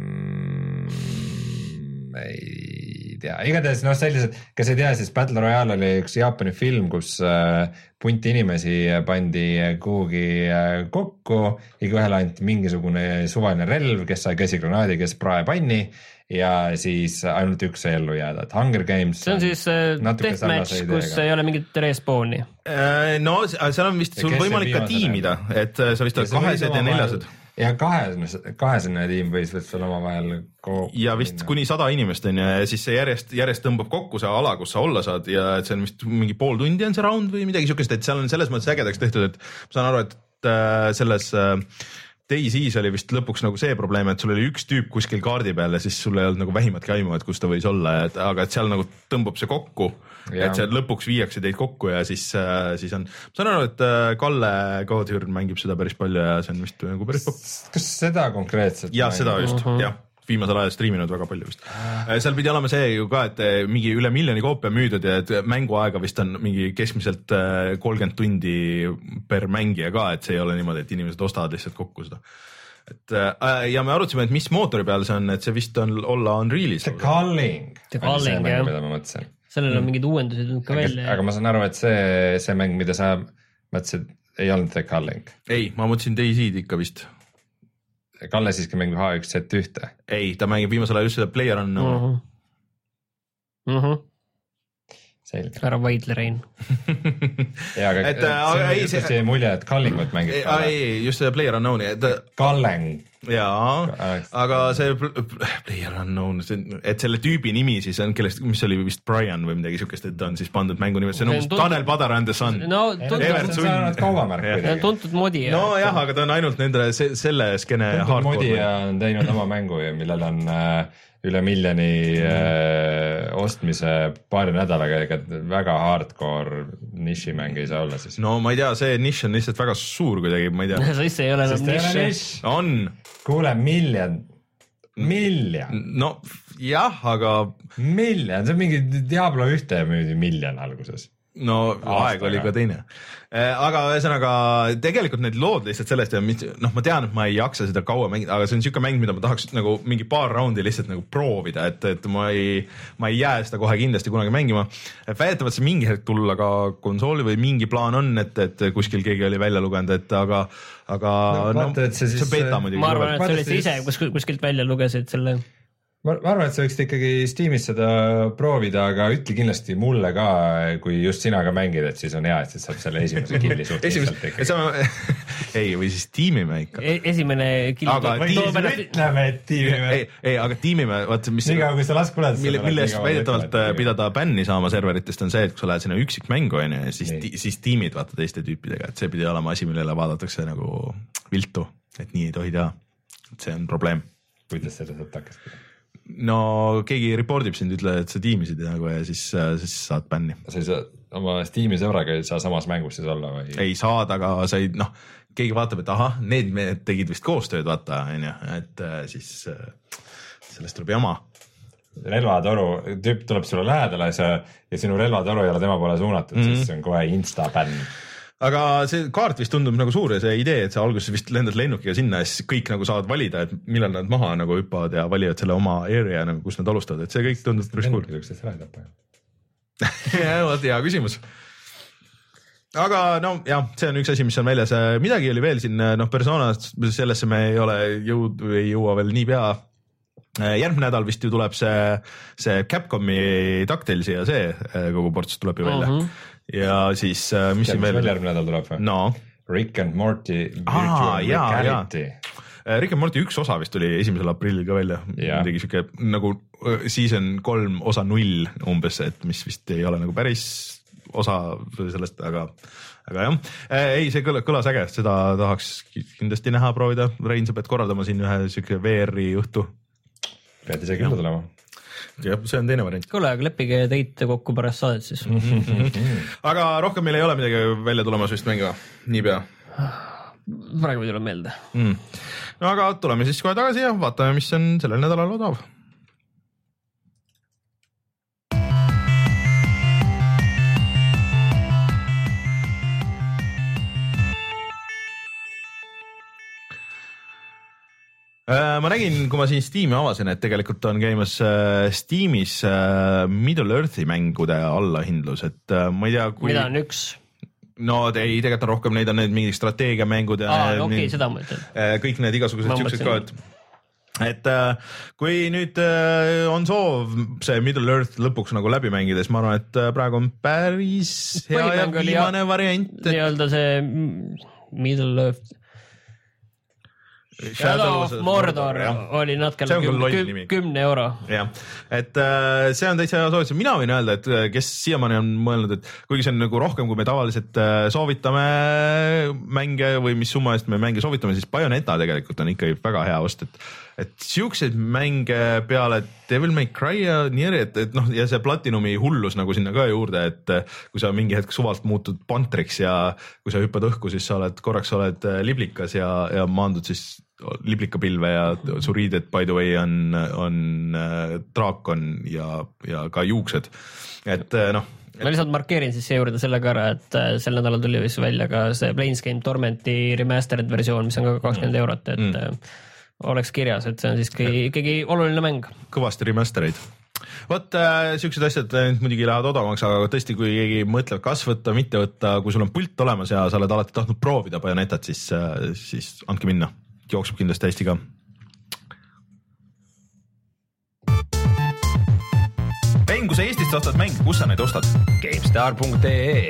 Mm, ei tea. Igatahes, noh, sellised, kes ei tea, siis Battle Royale oli üks Jaapani film, kus punti inimesi pandi kuhugi kokku, igaühele anti mingisugune suvaline relv, kes sai käsigranaadi, kes praepanni ja siis ainult üks sai ellu jääda. Et Hunger Games see on siis deathmatch, kus ei ole mingit respawn'i. No, seal on vist sul võimalik ka tiimida, et sa vist oled kahesed ja neljased. ja kahesene, kahesene tiim võis veel oma vahel kokku. ja vist kuni sada inimest on ja siis see järjest, järjest tõmbab kokku see ala, kus sa olla saad ja et see on vist mingi pool tundi on see round või midagi siukest, et seal on selles mõttes ägedaks tehtud, et ma saan aru, et selles DayZ's oli vist lõpuks nagu see probleem, et sul oli üks tüüp kuskil kaardi peal ja siis sul ei olnud nagu vähimatki aimu, et kus ta võis olla, et, aga et seal nagu tõmbab see kokku, ja. et see lõpuks viiakse teid kokku ja siis, siis on, ma saan aru, et Kalle Kaudhürn mängib seda päris palju ja see on vist nagu päris popp. Kas seda konkreetselt? jah, seda just, uh-huh. jah. Viimasel ajal striiminud väga palju vist. Seal pidi olema see ju ka, et mingi üle miljoni koopia müüdud ja et mänguaega vist on mingi keskmiselt kolmkümmend tundi per mängija ka, et see ei ole niimoodi, et inimesed ostavad lihtsalt kokku seda. Et, ja me arutasime, et mis mootori peal see on, et see vist on olla Unrealis. The Calling. The Calling, jah. Sellel on mm. mingid uuendused ka aga, välja. Aga ma saan aru, et see, see mäng, mida sa mõtlesid, ei olnud The Calling. Ei, ma mõtlesin DayZ'd ikka vist. Kalle siiski mängib H üks Z üks. Ei, ta mängib viimasel ajal just seda Player on uh-huh. uh-huh. Selge. Ära vaidle, Rein. ja, aga et, see, ei, see, see mulje, et Kallingut mängib Kalle. Ei, just seda Player Unknown'i. Kalleng. Jaa, aga see Player Unknown, et selle tüübi nimi siis on, kellest, mis oli vist Brian või midagi siukest, et ta on siis pandud mängunimes. See on umbes Tanel Padar and the Sun. No, tuntud, tuntud modi. No jah, aga ta on ainult nendele selle skene hardcore. Modi on teinud oma mängu, millel on äh, üle miljoni äh, ostmise paari nädalaga, ega väga hardcore nišimäng ei saa olla siis. No ma ei tea, see niš on lihtsalt väga suur kuidagi, ma ei tea. Siis ei ole enam niš. On. Kuule, miljon. Miljon. No jah, aga... Miljon, see on mingi Diablo ühte müüdi miljon alguses. No aeg oli ka teine. Aga ühesõnaga tegelikult need lood lihtsalt sellest ja noh, ma tean, et ma ei jaksa seda kaua mängida, aga see on siuke mäng, mida ma tahaks nagu mingi paar raundi lihtsalt nagu proovida, et, et ma ei, ma ei jää seda kohe kindlasti kunagi mängima. Väidetavalt see mingi hetk tulla ka konsooli või mingi plaan on, et, et kuskil keegi oli välja lugenud, et aga, aga no, no, vaata, et see, see siis, beta muidugi. Ma arvan, et see oli see ise, kus, kuskilt välja lugesid selle... Ma arvan, et sa võiksid ikkagi Steamis seda proovida, aga ütle kindlasti mulle ka, kui just sina ka mängid, et siis on hea, et siis saab selle esimese killi suhteliselt ikkagi. Ei, või siis tiimime ikka. E esimene kill. Või siis ütleme, et tiimime. Ei, ei, aga tiimime, vaata, mis... Nii kaua, kui sa lask kuuled. Mille, millest väidetavalt pidada bänni saama serveritest on see, et kui sa lähed sinna üksik mängu, siis, siis tiimid vaata teiste tüüpidega, et see pidi olema asi, millele vaadatakse nagu viltu, et nii ei tohi teha. See on probleem. Kuidas seda saab takastada? No keegi reportib sind, ütle, et sa tiimisid nagu ja siis, siis saad bänni. Sa ei saa oma Steam'i sõbraga ei saa samas mängus siis olla või? Ei saad, aga sa ei, noh, keegi vaatab, et ahah, need mehed tegid vist koostööd, vaata, on ju, et siis sellest tuleb jama. Relvatoru, tüüp tuleb sulle lähedale ja sinu relvatoru ei ole tema poole suunatud, mm-hmm. siis see on kohe insta-bänn. Aga see kaart vist tundub nagu suur ja see idee, et sa alguses vist lendad lennukiga sinna ja siis kõik nagu saavad valida, et millal nad maha nagu hüppavad ja valivad selle oma area, nagu, kus nad alustavad, et see kõik tundub päris suur. Hea küsimus. Aga no jah, see on üks asi, mis on väljas. Midagi oli veel siin, noh Persona, sellesse me ei ole jõud, ei jõua veel nii pea. Järgmine nädal vist ju tuleb see, see Capcomi DuckTalesi ja see kogu ports tuleb ju välja. Uh-huh. Ja siis, mis siin veel? Järgmine nädal tuleb või? No. Rick and Morty Virtual Reality. Rick and Morty üks osa vist tuli esimesel aprillil ka välja. Midagi siuke nagu season kolm osa null umbes, et mis vist ei ole nagu päris osa sellest, aga, aga jah. Ei, see kõlas äge, seda tahaks kindlasti näha, proovida. Rein, sa pead korraldama siin ühe siuke V R-i õhtu. Pead ise külla tulema. Jah, see on teine variant. Kuule, aga leppige teid kokku pärast saadet siis. Aga rohkem meil ei ole midagi välja tulemas vist mängiva, nii pea. Praegu ei tule meelde. Mm. No aga tuleme siis kohe tagasi ja vaatame, mis on sellel nädalal odav. Ma nägin, kui ma siin Steam'i avasin, et tegelikult on käimas Steamis Middle Earthi mängude allahindlus, et ma ei tea kui... Mida on üks? No ei, tegelikult on rohkem, neid on need mingid strateegiamängud ja Aa, okei, okay, seda mõtlen. Kõik need igasugused siuksed ka, et et kui nüüd on soov see Middle Earth lõpuks nagu läbi mängida, siis ma arvan, et praegu on päris hea ja viimane variant. Nii-öelda see Middle Earth Shadow of Mordor oli natuke küm, kümne euro. jah, et äh, see on täitsa hea soovitus. Mina võin öelda, et kes siiamaani on mõelnud, et kuigi see on nagu rohkem, kui me tavaliselt äh, soovitame mänge või mis summa eest me mänge soovitame, siis Bayonetta tegelikult on ikkagi väga hea ost, et et siukseid mänge peale Devil May Cry ja nii eri, et, et noh, ja see Platinumi hullus nagu sinna ka juurde, et kui sa mingi hetk suvalt muutud pantriks ja kui sa hüppad õhku, siis sa oled korraks oled liblikas ja, ja maandud siis liblikapilve ja su riided by the way on, on äh, draakon ja, ja ka juuksed, et noh. Ma lihtsalt markeerin siis see juurde sellega ära, et sel nädalal tuli vist välja ka see Planescape Tormenti remastered versioon, mis on ka kakskümmend eurot, et mm. oleks kirjas, et see on siiski ikkagi oluline mäng. Kõvasti remastereid. Vot äh, siuksed asjad muidugi lähevad odavamaks, aga tõesti, kui keegi mõtleb kas võtta, mitte võtta, kui sul on pult olemas ja sa oled alati tahtnud proovida Bayonetat, siis, äh, siis andke minna. Jookseb kindlasti hästi ka. Vein, kui sa Eestist ostad mänge, kus sa neid ostad? GameStar punkt ee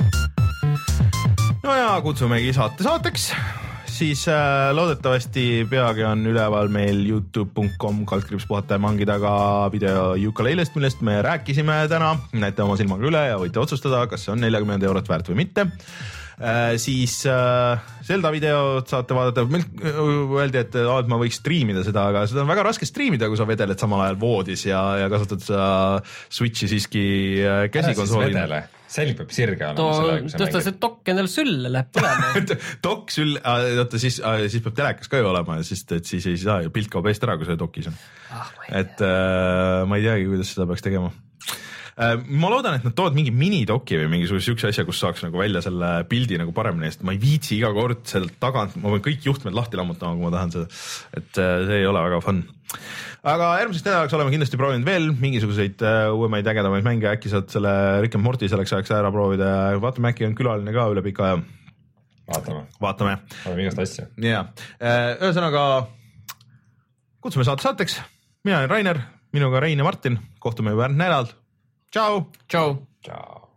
No ja kutsumegi saate saateks. Siis äh, loodetavasti peagi on üleval meil youtube punkt com kaldkriips puhata ja mangi taga video Yooka-Laylest, millest me rääkisime täna. Näete oma silmaga üle ja võite otsustada, kas see on nelikümmend eurot väärt või mitte. Äh, siis äh, Zelda videot saate vaadata. Meil öeldi, et, et ma võiks striimida seda, aga seda on väga raske striimida, kui sa vedeled samal ajal voodis ja, ja kasutad seda Switchi siiski käsikonsooli. Selg peab sirge olema. Tõsta see dokk endal sülle läheb põlema. Dokk süll, oota, siis, siis peab telekas ka ju olema, sest et siis ei saa ja pilt kaob eest ära, kui see dokkis on. Ah, et äh, ma ei teagi, kuidas seda peaks tegema. Äh, ma loodan, et nad tood mingi mini-dokki või mingisuguse siukse asja, kus saaks nagu välja selle pildi nagu paremini, sest ma ei viitsi iga kord sealt tagant, ma võin kõik juhtmed lahti lammutama, kui ma tahan seda. Et äh, see ei ole väga fun. Aga järgmiseks nädalaks oleme kindlasti proovinud veel mingisuguseid uh, uuemaid ägedamaid mänge, äkki saad selle Rick and Morty selleks ajaks ära proovida ja vaatame, äkki on külaline ka üle pika aja. Vaatame. Vaatame. Oleme igast asja. Yeah. Uh, ühesõnaga, kutsume saate saateks. Mina olen Rainer, minuga Rein ja Martin. Kohtume juba nädalal. Tšau! Tšau! Tšau!